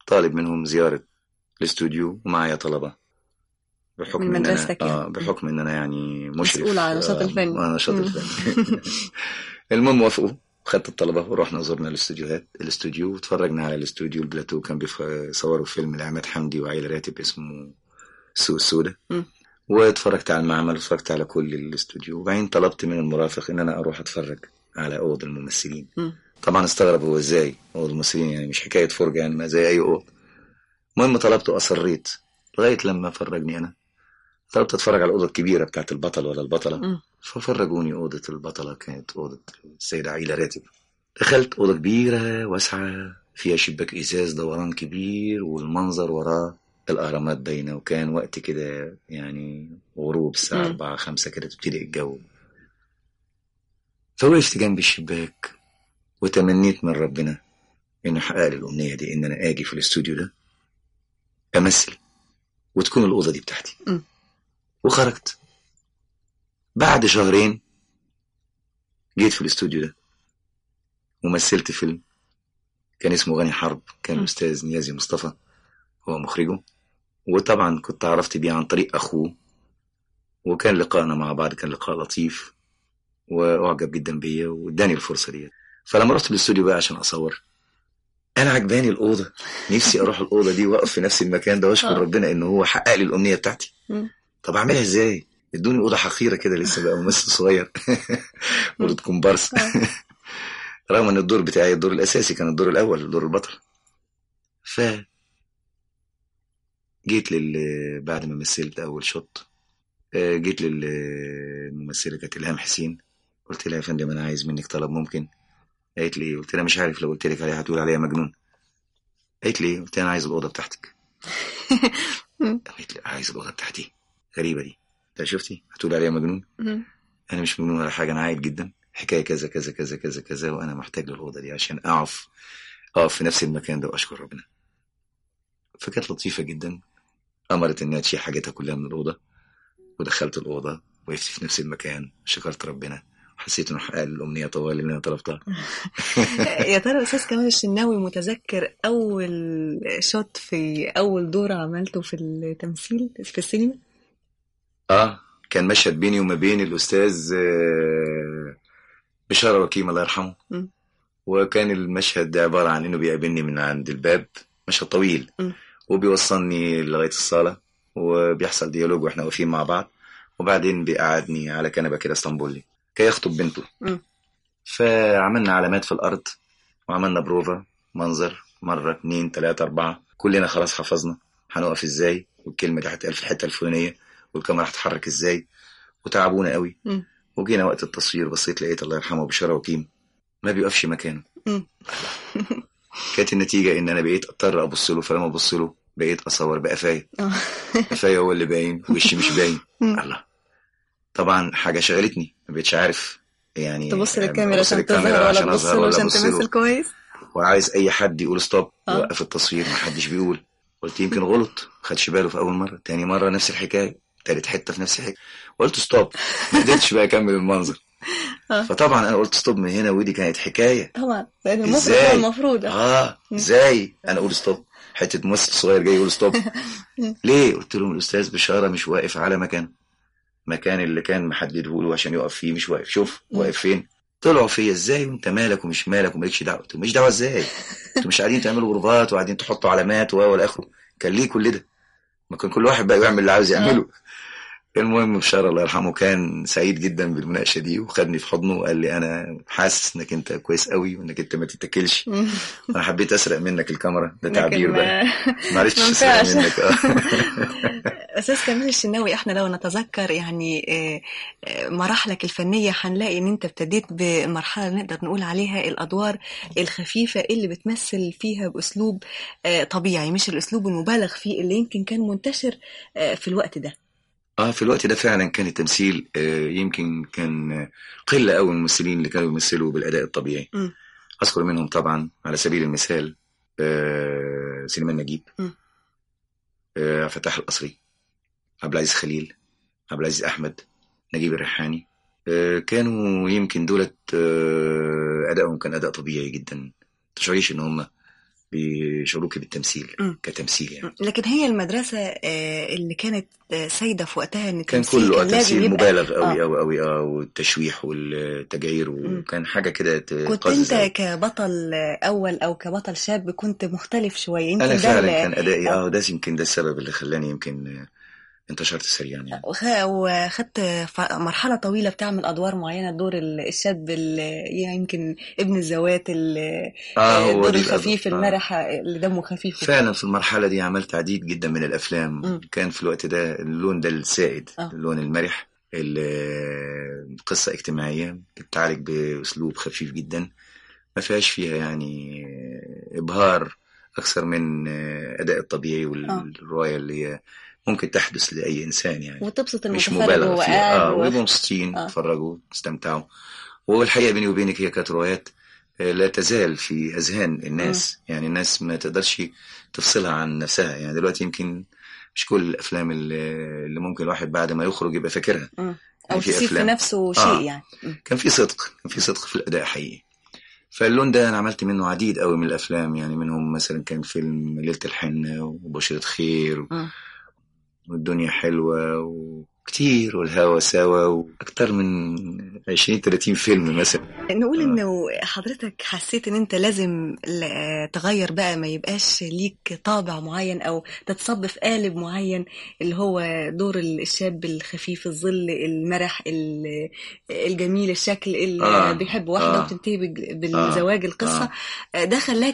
طالب منهم زيارة الاستوديو ومعايا طلبة بحكم من مدرستك يعني. بحكم ان انا يعني مشرف مسؤول على نشاط الفن. نشاط الفن. المهم وافقوا، خدت الطلبة ورحنا زرنا الاستوديو وتفرجنا على الاستوديو. البلاتو كان بيصوروا فيلم لعماد حمدي وعائلة راتب اسمه السوق السوداء، واتفرجت على المعمل واتفرجت على كل الاستوديو. وبعدين طلبت من المرافق ان انا اروح اتفرج على اوض الممثلين. طبعا استغرب هو ازاي اوض الممثلين، يعني مش حكاية فرجة يعني ما زي اي اوض. المهم طلبت واصريت لغاية لما فرجني انا. طلبت اتفرج على الاوضه الكبيره بتاعت البطل ولا البطله. ففرجوني اوضه البطله، كانت اوضه السيده عائله راتب. دخلت اوضه كبيره واسعه فيها شباك ازاز دوران كبير، والمنظر وراه الاهرامات باينه، وكان وقت كده يعني غروب الساعه 4 5 كده تبتدي الجو. فوقفت جنب الشباك وتمنيت من ربنا انه يحقق لي الامنيه دي، ان انا اجي في الاستوديو ده امثل وتكون الاوضه دي بتاعتي. وخرجت. بعد شهرين جيت في الاستوديو ده ومثلت فيلم كان اسمه غني حرب، كان الأستاذ نيازي مصطفى هو مخرجه، وطبعا كنت عرفت بيه عن طريق أخوه، وكان لقاءنا مع بعض كان لقاء لطيف وأعجب جدا بيا واداني الفرصة دي. فلما رحت الاستوديو بقى عشان أصور، أنا عجباني الأوضة، نفسي أروح الأوضة دي وأقف في نفس المكان ده وأشكر ربنا إنه هو حقق لي الأمنية بتاعتي. طب أعملها إزاي؟ ادوني أوضة حقيرة كده، لسه بقى ممثل صغير أوضة كومبارس رغم ان الدور بتاعي الدور الاساسي كان الدور الاول، دور البطل. ف جيت بعد ما مثلت اول شوت، جيت للممثله كانت الهام حسين، قلت لها يا فندم انا عايز منك طلب ممكن؟ قالت لي، قلت لها مش عارف، لو قلت لك عليها هتقول عليها مجنون. قالت لي، قلت لها انا عايز الاوضه بتاعتك. قالت لي عايز الاوضه بتاعتي؟ غريبه دي. قلت شفتي هتقول عليها مجنون؟ انا مش مجنون ولا حاجه، انا عايد جدا، حكايه كذا كذا كذا كذا كذا، وانا محتاج للاوضه دي عشان اقف في نفس المكان ده واشكر ربنا. فكانت لطيفه جدا، امرت انها تشيل حاجاتها كلها من الاوضه، ودخلت الاوضه وقفت في نفس المكان، شكرت ربنا وحسيت انه حقق لي الامنيه طوال اللي انا طلبتها. يا ترى استاذ كمال الشناوي متذكر اول شوت في اول دور عملته في التمثيل في السينما؟ كان مشهد بيني وما بين الاستاذ بشارة وكيم الله يرحمه. وكان المشهد ده عبارة عن انه بيقابلني من عند الباب، مشهد طويل، وبيوصلني لغاية الصالة وبيحصل ديالوج واحنا واقفين مع بعض، وبعدين بيقعدني على كنبة كده اسطنبولي كي يخطب بنته. فعملنا علامات في الارض وعملنا بروفا منظر 1 2 3 4، كلنا خلاص حفظنا هنقف ازاي، والكلمة دي هتقال في الحتة الفلانية، والكاميرا هتتحرك ازاي، وتعبونا قوي. وجينا وقت التصوير بصيت لقيت الله يرحمه بشارة وكيم ما بيقفش مكانه. كانت النتيجة ان انا بقيت اضطر ابص له، فلما ابص له بقيت اصور بقفايا، قفايا هو اللي باين وشي مش باين. الله، طبعا حاجة شغلتني، ما بقيتش عارف يعني تبص للكاميرا عشان تظهر ولا تبص له عشان تمثل كويس، وعايز اي حد يقول ستوب وقف التصوير، ما حدش بيقول. قلت يمكن غلط، خدش باله في اول مرة، تاني مرة نفس الحكاية، تالت حتة في نفس الحكاية، قلت ستوب، ما قدرتش بقى اكمل المنظر. فطبعا انا قلت ستوب من هنا، ودي كانت حكايه طبعا لان المخرج المفروض ازاي انا اقول ستوب، حته ممثل صغير جاي يقول ستوب ليه؟ قلت لهم الاستاذ بشاره مش واقف على مكان اللي كان محدده له عشان يقف فيه، مش واقف، شوف واقف فين. طلعوا فيا ازاي وانت مالك ومش مالك ومالكش دعوه. قلت مش دعوه ازاي، انتوا مش قاعدين تعملوا بروفات وقاعدين تحطوا علامات والى اخره، كان ليه كل ده؟ ما كان كل واحد بقى يعمل اللي عاوز يعمله. المهم بشارة الله يرحمه كان سعيد جدا بالمناقشة دي، وخدني في حضنه وقال لي أنا حاسس إنك أنت كويس قوي وإنك أنت ما تتكلش، وأنا حبيت أسرق منك الكاميرا، ده تعبير بقى معرفتش أسرق منك. أستاذ كمال الشناوي، إحنا لو نتذكر يعني مراحلك الفنية هنلاقي إن أنت ابتديت بمرحلة نقدر نقول عليها الأدوار الخفيفة اللي بتمثل فيها بأسلوب طبيعي، مش الأسلوب المبالغ فيه اللي يمكن كان منتشر في الوقت ده. في الوقت ده فعلا كان التمثيل يمكن كان قلة قوي من الممثلين اللي كانوا يمثلوا بالأداء الطبيعي. أذكر منهم طبعا على سبيل المثال سليمان نجيب، فتح القصري، عبد العزيز خليل، عبد العزيز أحمد، نجيب الريحاني. كانوا يمكن دولت أدائهم كان أداء طبيعي جدا، تشعريش إن هم بشعورك بالتمثيل كتمثيل يعني. لكن هي المدرسة اللي كانت سايدة في وقتها ان كان التمثيل كله كان لازم تمثيل يبقى مبالغ قوي قوي قوي والتشويح والتجاير وكان حاجة كده كنت انت كبطل اول او كبطل شاب كنت مختلف شوية. يمكن انا ده فعلا كان ادائي ده يمكن ده السبب اللي خلاني يمكن انتشرت سريعا يعني. وخدت مرحلة طويلة بتعمل أدوار معينة، دور الشاب يمكن ابن الزوات، الدور الخفيف المرح اللي دمه خفيف. فعلا في المرحلة دي عملت عديد جدا من الأفلام. كان في الوقت ده اللون ده السائد، اللون المرح، القصة اجتماعية بتعالج بأسلوب خفيف جدا ما فيهاش فيها يعني إبهار أكثر من أداء الطبيعي والرواية اللي هي ممكن تحدث لأي إنسان يعني، وتبسط مش المتفرج مبالغ فيها. ويبقوا مبسوطين يتفرجوا يستمتعوا. والحقيقة بيني وبينك هي كانت روايات لا تزال في أذهان الناس. يعني الناس ما تقدرش تفصلها عن نفسها. يعني دلوقتي يمكن مش كل الأفلام اللي ممكن الواحد بعد ما يخرج يبقى فاكرها أو تسيب في نفسه شيء يعني. كان في صدق في الأداء حقيقي. فاللون ده أنا عملت منه عديد قوي من الأفلام. يعني منهم مثلا كان فيلم ليلة الحنة وبشرة خير والدنيا حلوة وكتير والهوى سوا وأكتر من 20-30 فيلم مثلا. نقول إنه حضرتك حسيت إن أنت لازم تغير بقى، ما يبقاش ليك طابع معين أو تتصب في قالب معين اللي هو دور الشاب الخفيف الظل المرح الجميل الشكل اللي بيحب واحدة وتنتهي بالزواج القصة. ده خلاك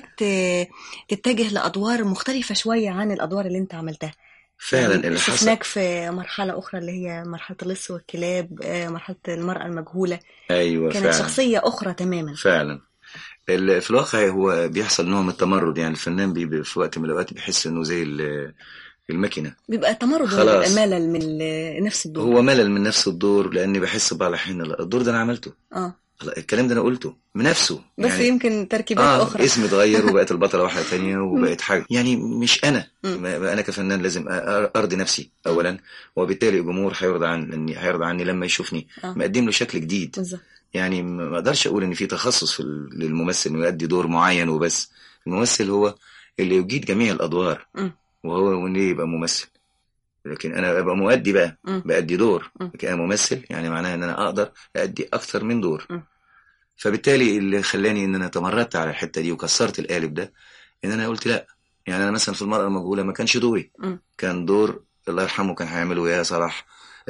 تتجه لأدوار مختلفة شوية عن الأدوار اللي أنت عملتها. فعلا يعني اللي حصل هناك في مرحلة أخرى اللي هي مرحلة اللص والكلاب، مرحلة المرأة المجهولة. أيوة كانت فعلا. شخصية أخرى تماما. فعلا في الواقع هو بيحصل نوع من التمرد. يعني الفنان بيبقى في وقت من الأوقات بيحس إنه زي المكنة، بيبقى تمرد ولا بيبقى ملل من نفس الدور؟ هو ملل من نفس الدور، لأني بحس بقى على حين الدور ده أنا عملته. الكلام ده أنا قلته بنفسه بس يعني يمكن تركيبات أخرى. اسمي اتغير وبقت البطلة واحدة تانية وبقت حاجة يعني مش أنا. أنا كفنان لازم أرضي نفسي أولا، وبالتالي الجمهور هيرضى عني لما يشوفني مقدم له شكل جديد. يعني ما أقدرش أقول إن في تخصص للممثل إنه يؤدي دور معين وبس. الممثل هو اللي يجيد جميع الأدوار وهو إنه يبقى ممثل. لكن أنا أبقى مؤدي بقى بأدي دور، لكن أنا ممثل يعني معناه إن أنا أقدر أدي أكتر من دور. فبالتالي اللي خلاني إن أنا تمردت على الحتة دي وكسرت القالب ده إن أنا قلت لأ. يعني أنا مثلا في المرأة المجهولة ما كانش دوري، كان دور الله يرحمه كان هيعمله يا صلاح،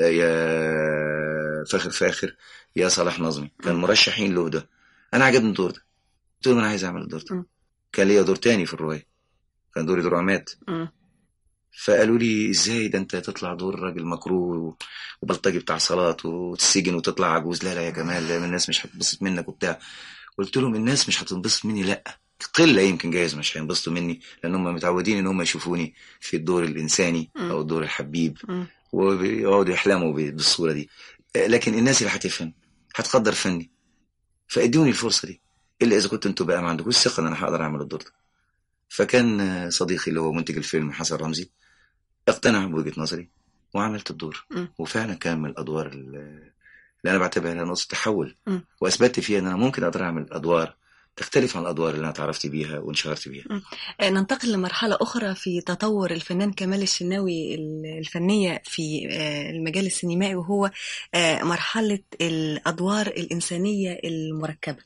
يا فاخر، يا صلاح نظمي، كان مرشحين له ده. أنا عجبني الدور ده، قلت لهم أنا عايز أعمل الدور ده. كان ليا دور تاني في الرواية، كان دوري دور عماد. فقالوا لي ازاي ده انت تطلع دور راجل مكروه وبلطجي بتاع صلاة وتسجن وتطلع عجوز؟ لا يا جمال، الناس مش هتنبسط منك وبتاع. قلت لهم الناس مش هتنبسط مني، لا قلة يمكن جايز مش هينبسطوا مني، لان هم متعودين ان هم يشوفوني في الدور الانساني او الدور الحبيب ويقعدوا يحلموا بالصورة دي. لكن الناس اللي هتفهم هتقدر فني، فادوني الفرصة دي، الا اذا كنت انتوا بقى ما عندكوش ثقة ان انا هقدر اعمل الدور ده. فكان صديقي اللي هو منتج الفيلم حسن رمزي اقتنع بوجهة نظري وعملت الدور. وفعلا كان من الأدوار اللي أنا بعتبرها نقطة تحول، وأثبتت فيها أن أنا ممكن أقدر أعمل أدوار تختلف عن الأدوار اللي أنا تعرفت بيها وانشهرت بيها. ننتقل لمرحلة أخرى في تطور الفنان كمال الشناوي الفنية في المجال السينمائي، وهو مرحلة الأدوار الإنسانية المركبة.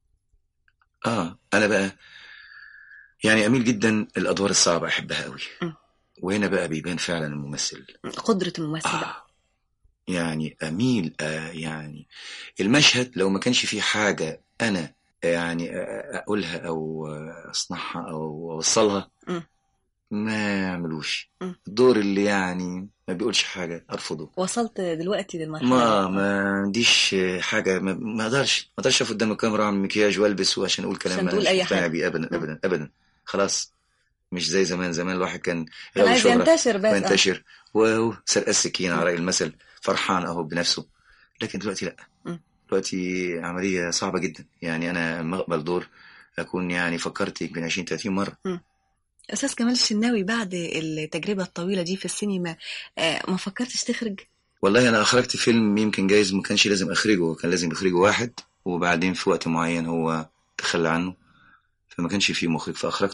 أنا بقى يعني أميل جدا الأدوار الصعبة، أحبها قوي. وهنا بقى بيبان فعلا الممثل، قدرة الممثل. يعني أميل يعني المشهد لو ما كانش فيه حاجة أنا يعني أقولها أو أصنعها أو أوصلها ما يعملوش. الدور اللي يعني ما بيقولش حاجة أرفضه. وصلت دلوقتي للمرحلة ما عنديش حاجة، ما أقدرش أقف قدام الكاميرا أعمل مكياج وألبس وعشان أقول كلام ما مش مقتنع بيه أبدا. خلاص مش زي زمان الواحد كان عايز ينتشر بس وينتشر وسرق السكين على رأي المثل، فرحان أهو بنفسه. لكن دلوقتي لا، دلوقتي عملية صعبة جدا. يعني أنا لما أقبل دور أكون يعني فكرت يمكن 20-30 مرة. أستاذ كمال الشناوي، بعد التجربة الطويلة دي في السينما ما فكرتش تخرج؟ والله أنا أخرجت فيلم يمكن جايز ما كانش لازم أخرجه، كان لازم يخرجه واحد، وبعدين في وقت معين هو تخلى عنه فما كانش فيه مخرج فأخرجته.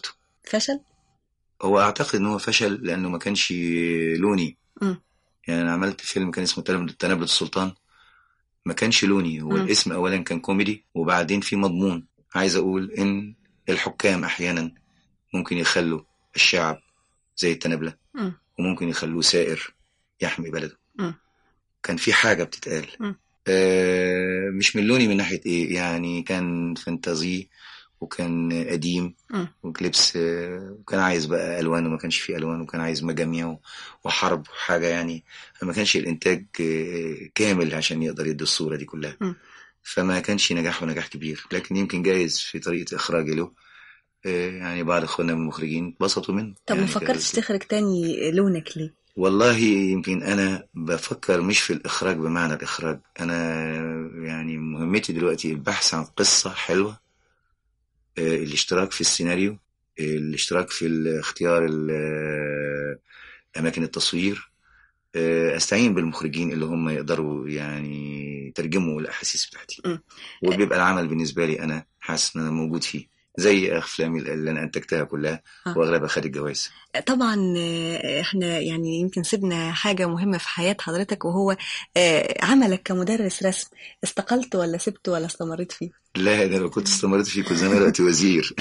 فشل؟ هو اعتقد ان هو فشل لانه ما كانش لوني. يعني انا عملت فيلم كان اسمه تنابلة السلطان، ما كانش لوني. هو الاسم اولا كان كوميدي، وبعدين في مضمون. عايز اقول ان الحكام احيانا ممكن يخلوا الشعب زي التنابلة، وممكن يخلوه سائر يحمي بلده. كان في حاجة بتتقال. مش من لوني من ناحية ايه، يعني كان فانتازي وكان قديم وكليبس، وكان عايز بقى ألوان وما كانش فيه ألوان، وكان عايز مجاميع وحرب وحاجة يعني، فما كانش الإنتاج كامل عشان يقدر يدي الصورة دي كلها. فما كانش نجاح ونجاح كبير، لكن يمكن جايز في طريقة إخراجي له يعني بعض أخواننا من المخرجين بسطوا منه. طب يعني ما فكرتش تخرج تاني لونك ليه؟ والله يمكن أنا بفكر مش في الإخراج بمعنى الإخراج، أنا يعني مهمتي دلوقتي البحث عن قصة حلوة، الاشتراك في السيناريو، الاشتراك في اختيار أماكن التصوير، أستعين بالمخرجين اللي هم يقدروا يعني يترجموا الأحاسيس بتاعتي. وبيبقى العمل بالنسبة لي أنا حاسس إن أنا موجود فيه، زي أفلامي اللي أنا أنتجتها كلها وأغلبها خدت جوائز. طبعا احنا يعني يمكن سيبنا حاجة مهمة في حياة حضرتك، وهو عملك كمدرس رسم. استقلت ولا سبت ولا استمريت فيه؟ لا، ده لو كنت استمريت فيه كنت زمان دلوقتي وزير.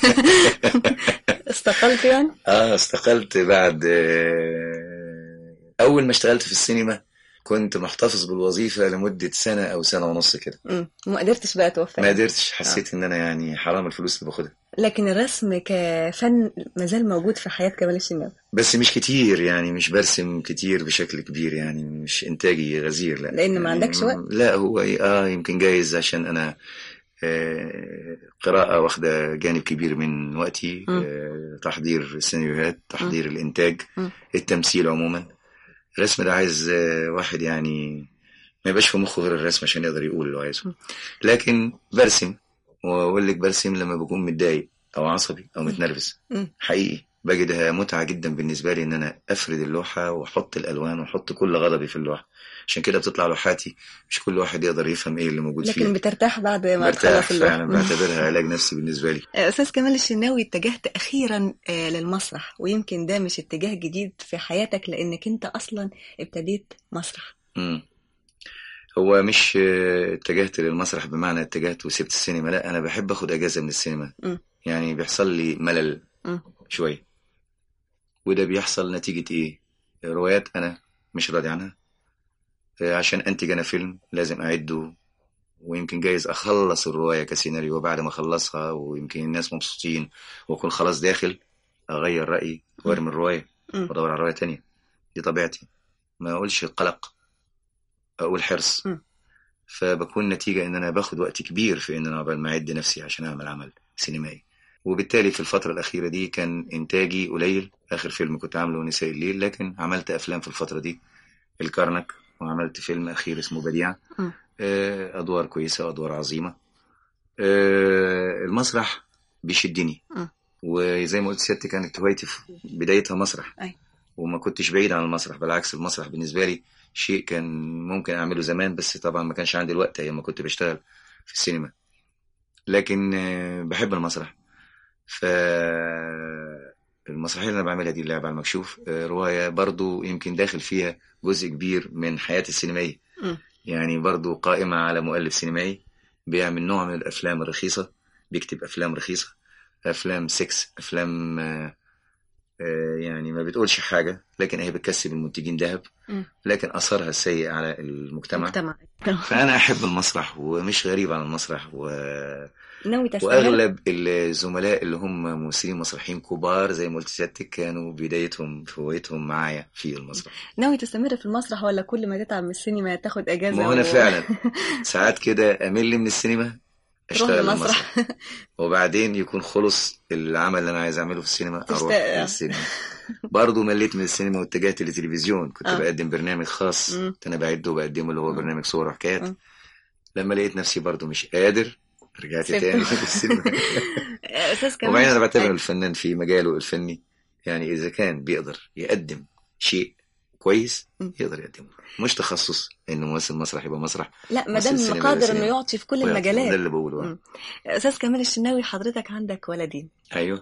استقلت يعني؟ استقلت بعد أول ما اشتغلت في السينما كنت محتفظ بالوظيفة لمدة سنة أو سنة ونص كده. ما قدرتش بقى توفق؟ ما قدرتش، حسيت إن أنا يعني حرام الفلوس اللي باخدها. لكن الرسم كفن مازال موجود في حياة كمال الشناوي؟ بس مش كتير، يعني مش برسم كتير بشكل كبير، يعني مش إنتاجي غزير. لا، لأن ما يعني عندكش وقت؟ لا، هو يمكن جايز عشان أنا قراءة واخدة جانب كبير من وقتي، تحضير السيناريوهات، تحضير الإنتاج، التمثيل عموما. الرسم ده عايز واحد يعني ما يبقاش في مخه غير الرسم عشان يقدر يقول اللي عايزه. لكن برسم، واقول لك برسم لما بكون متضايق او عصبي او متنرفز. حقيقي بجدها متعة جدا بالنسبة لي ان انا افرد اللوحة واحط الالوان واحط كل غضبي في اللوحة. عشان كده بتطلع لوحاتي مش كل واحد يقدر يفهم ايه اللي موجود فيها. لكن بترتاح بعد ما تخلص اللوحة؟ فعلا بعتبرها علاج نفسي بالنسبة لي. أستاذ كمال الشناوي، اتجهت أخيرا للمسرح، ويمكن ده مش اتجاه جديد في حياتك لأنك أنت أصلا ابتديت مسرح. هو مش اتجهت للمسرح بمعنى اتجهت وسبت السينما، لا، أنا بحب أخد أجازة من السينما. يعني بيحصل لي ملل شوي، وده بيحصل نتيجة إيه؟ روايات أنا مش راضي عنها، عشان أنتج أنا فيلم لازم أعده، ويمكن جايز أخلص الرواية كسيناريو، وبعد ما أخلصها ويمكن الناس مبسوطين وأكون خلاص داخل أغير رأيي وأرمي الرواية وأدور على رواية تانية. دي طبيعتي، ما أقولش قلق، أقول حرص. فبكون نتيجة إن أنا باخد وقت كبير في إن أنا عقبال ما أعد نفسي عشان أعمل عمل سينمائي. وبالتالي في الفترة الأخيرة دي كان إنتاجي قليل. آخر فيلم كنت عامله نساء الليل، لكن عملت أفلام في الفترة دي، الكرنك، وعملت فيلم أخير اسمه بديعة. أدوار كويسة وأدوار عظيمة. المسرح بيشدني، وزي ما قلت سيادتي كانت هوايتي في بدايتها مسرح. وما كنتش بعيد عن المسرح، بالعكس المسرح بالنسبة لي شيء كان ممكن أعمله زمان، بس طبعا ما كانش عندي الوقت أيام ما كنت بشتغل في السينما. لكن بحب المسرح. فالمسرحية اللي أنا بعملها دي اللعبة على المكشوف، رواية برضو يمكن داخل فيها جزء كبير من حياتي السينمائية. يعني برضو قائمة على مؤلف سينمائي بيعمل نوع من الأفلام الرخيصة، بيكتب أفلام رخيصة، أفلام سكس، أفلام يعني ما بتقولش حاجة، لكن هي بتكسب المنتجين ذهب، لكن أثرها السيء على المجتمع. فأنا أحب المسرح ومش غريب عن المسرح، وأغلب الزملاء اللي هم ممثلين مسرحيين كبار زي ما قلت سيادتك كانوا بدايتهم في هوايتهم معايا في المسرح. ناوي تستمر في المسرح ولا كل ما تتعب من السينما تاخد أجازة؟ ما هو أنا فعلا ساعات كده أمل من السينما اشتغل المسرح، وبعدين يكون خلص العمل اللي انا عايز اعمله في السينما اروح للسينما. برضو مليت من السينما واتجهت للتلفزيون. كنت بقدم برنامج خاص كنت انا بعده وبقدمه، اللي هو برنامج صور وحكايات. لما لقيت نفسي برضو مش قادر رجعت تاني في السينما. وبعدين انا بعتبر الفنان في مجاله الفني، يعني اذا كان بيقدر يقدم شيء كويس يقدر يقدمه، مش تخصص انه ممثل مسرح يبقى مسرح، لا، ما دام قادر انه يعطي في كل المجالات. ده اللي بقوله. استاذ كمال الشناوي، حضرتك عندك ولدين. ايوه.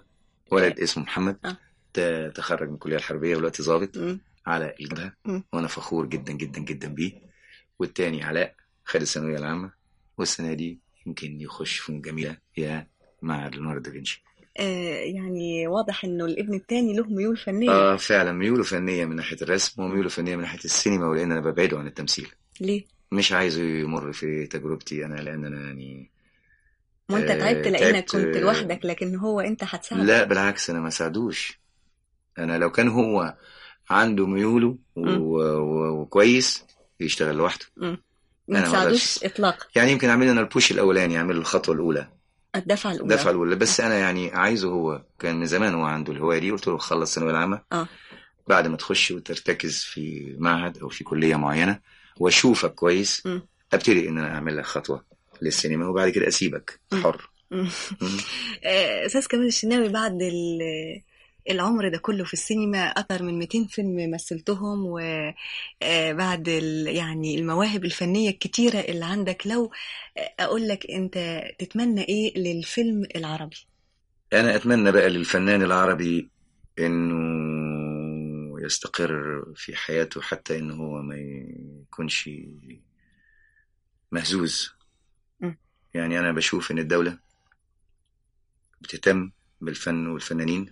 ولد اسمه محمد تخرج من الكلية الحربية ودلوقتي ضابط على الجبهة، وأنا فخور جدا جدا جدا بيه. والتاني علاء خد الثانوية العامة، والسنة دي يمكن يخش فنون جميلة يا مع ليوناردو دافنشي. يعني واضح انه الابن التاني له ميول فنية. فعلا ميوله فنية من ناحية الرسم، وميوله فنية من ناحية السينما، ولأن أنا ببعده عن التمثيل. ليه؟ مش عايزه يمر في تجربتي أنا، لأن أنا يعني وانت تعبت لأنك كنت لوحدك، لكن هو انت هتساعده. لا بالعكس، أنا ما ساعدوش. أنا لو كان هو عنده ميوله وكويس يشتغل لوحده. ما تساعدوش إطلاقا. يعني يمكن أعمل أنا البوش الأولاني، أعمل الخطوة الأولى، الدفعة الأولى. بس أنا يعني عايزه، هو كان من زمان هو عنده الهواية دي. قلت له خلص الثانوية العامة، بعد ما تخش وترتكز في معهد أو في كلية معينة وأشوفك كويس، أبتدي إن أنا أعمل لك خطوة للسينما، وبعد كده أسيبك حر. أستاذ كمال الشناوي، بعد العمر ده كله في السينما، أكثر من 200 فيلم مثلتهم، وبعد يعني المواهب الفنية الكتيرة اللي عندك، لو أقول لك أنت تتمنى إيه للفيلم العربي؟ أنا أتمنى بقى للفنان العربي إنه يستقر في حياته، حتى إنه هو ما يكونش مهزوز. يعني أنا بشوف إن الدولة بتهتم بالفن والفنانين،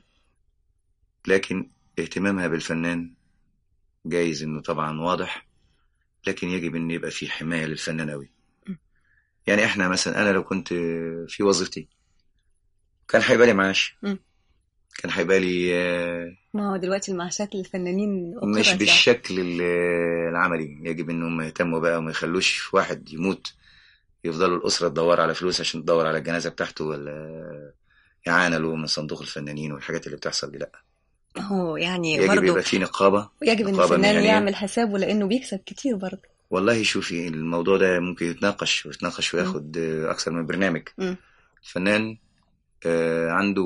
لكن اهتمامها بالفنان جايز إنه طبعا واضح، لكن يجب إن يبقى في حماية للفنان قوي. يعني إحنا مثلا، أنا لو كنت في وظيفتي كان هيبقى لي معاش، كان هيبقى لي ما هو دلوقتي المعاشات للفنانين مش بالشكل العملي. يجب إنهم يهتموا بقى وما يخلوش واحد يموت يفضلوا الأسرة تدور على فلوس عشان تدور على الجنازة بتاعته، ولا يعانلوا من صندوق الفنانين والحاجات اللي بتحصل دي. لأ، هو يعني يجب يبقى في نقابة، يجب ان الفنان يعمل حسابه، لأنه بيكسب كتير برضه. والله شوفي، الموضوع ده ممكن يتناقش وياخد أكثر من برنامج. الفنان عنده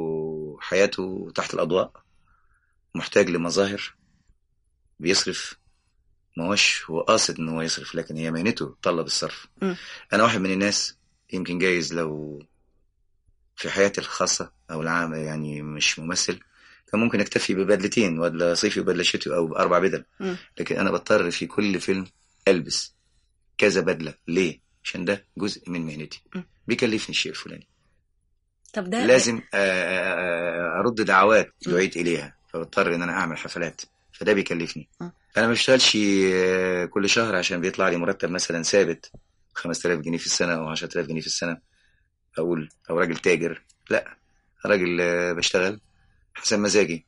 حياته تحت الأضواء، محتاج لمظاهر، بيصرف، ما هوش هو قاصد ان هو يصرف، لكن هي مهنته طلب الصرف. انا واحد من الناس يمكن جايز لو في حياتي الخاصة او العامة يعني مش ممثل، كان ممكن اكتفي ببدلتين، بدلة صيفي وبدلة شتوي او 4 بدل. لكن انا بضطر في كل فيلم البس كذا بدلة. ليه؟ عشان ده جزء من مهنتي، بيكلفني الشيء الفلاني. طب ده لازم ارد دعوات دعيت اليها، فبضطر ان انا اعمل حفلات، فده بيكلفني. انا ما بشتغلش كل شهر عشان بيطلع لي مرتب مثلا ثابت 5000 جنيه في السنة او 10000 جنيه في السنة اقول او راجل تاجر. لا، راجل بشتغل حسب مزاجي.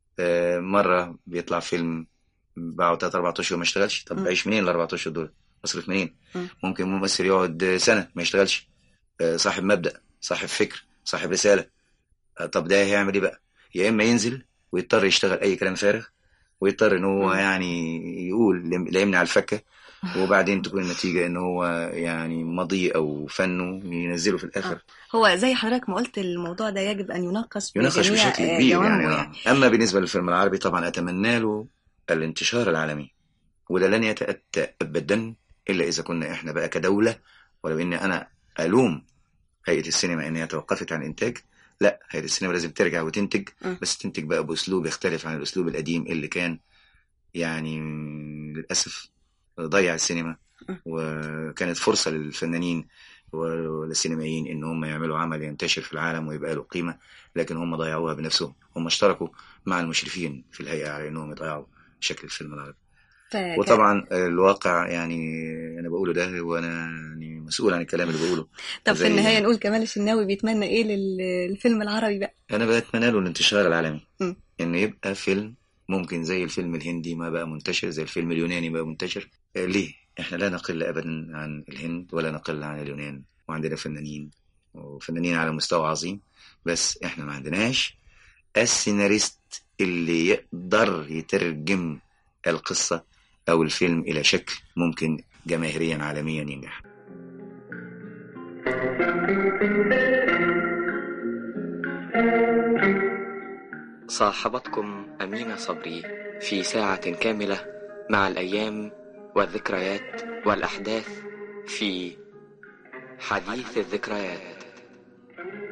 مرة بيطلع فيلم بعد 3-4 اشهر ما اشتغلش، طب بعيش منين ال4 اشهر دول؟ اصرف منين؟ ممكن ممثل يقعد سنة ما يشتغلش، صاحب مبدأ، صاحب فكر، صاحب رسالة. طب ده هيعمل ايه بقى؟ يا اما ينزل ويضطر يشتغل اي كلام فارغ، ويضطر ان هو يعني يقول ليمنع على الفكة، وبعدين تكون النتيجة ان هو يعني ماضي او فنه ينزله في الاخر. هو زي حضرتك ما قلت، الموضوع ده يجب ان يناقش بشكل كبير يعني. اما بالنسبة للفيلم العربي طبعا اتمنى له الانتشار العالمي، وده لن يتأتى ابدا الا اذا كنا احنا بقى كدولة. ولو ان انا الوم هيئة السينما ان هي توقفت عن الانتاج، لا، هيئة السينما لازم ترجع وتنتج، بس تنتج بقى باسلوب يختلف عن الاسلوب القديم اللي كان يعني للاسف ضيع السينما. وكانت فرصة للفنانين والسينمائيين ان هم يعملوا عمل ينتشر في العالم ويبقى له قيمة، لكن هم ضيعوها بنفسهم. هم اشتركوا مع المشرفين في الهيئة على انهم يضيعوا شكل الفيلم العربي. وطبعا الواقع يعني انا بقوله ده وانا يعني مسؤول عن الكلام اللي بقوله. طب في النهاية نقول كمال الشناوي بيتمنى ايه للفيلم العربي بقى؟ انا بتمنى له الانتشار العالمي، انه يبقى فيلم ممكن زي الفيلم الهندي ما بقى منتشر، زي الفيلم اليوناني بقى منتشر. ليه؟ احنا لا نقل ابدا عن الهند ولا نقل عن اليونان، وعندنا فنانين على مستوى عظيم، بس احنا ما عندناش السيناريست اللي يقدر يترجم القصة او الفيلم الى شكل ممكن جماهيريا عالميا ينجح. صاحبتكم أمينة صبري في ساعة كاملة مع الأيام والذكريات والأحداث في حديث الذكريات.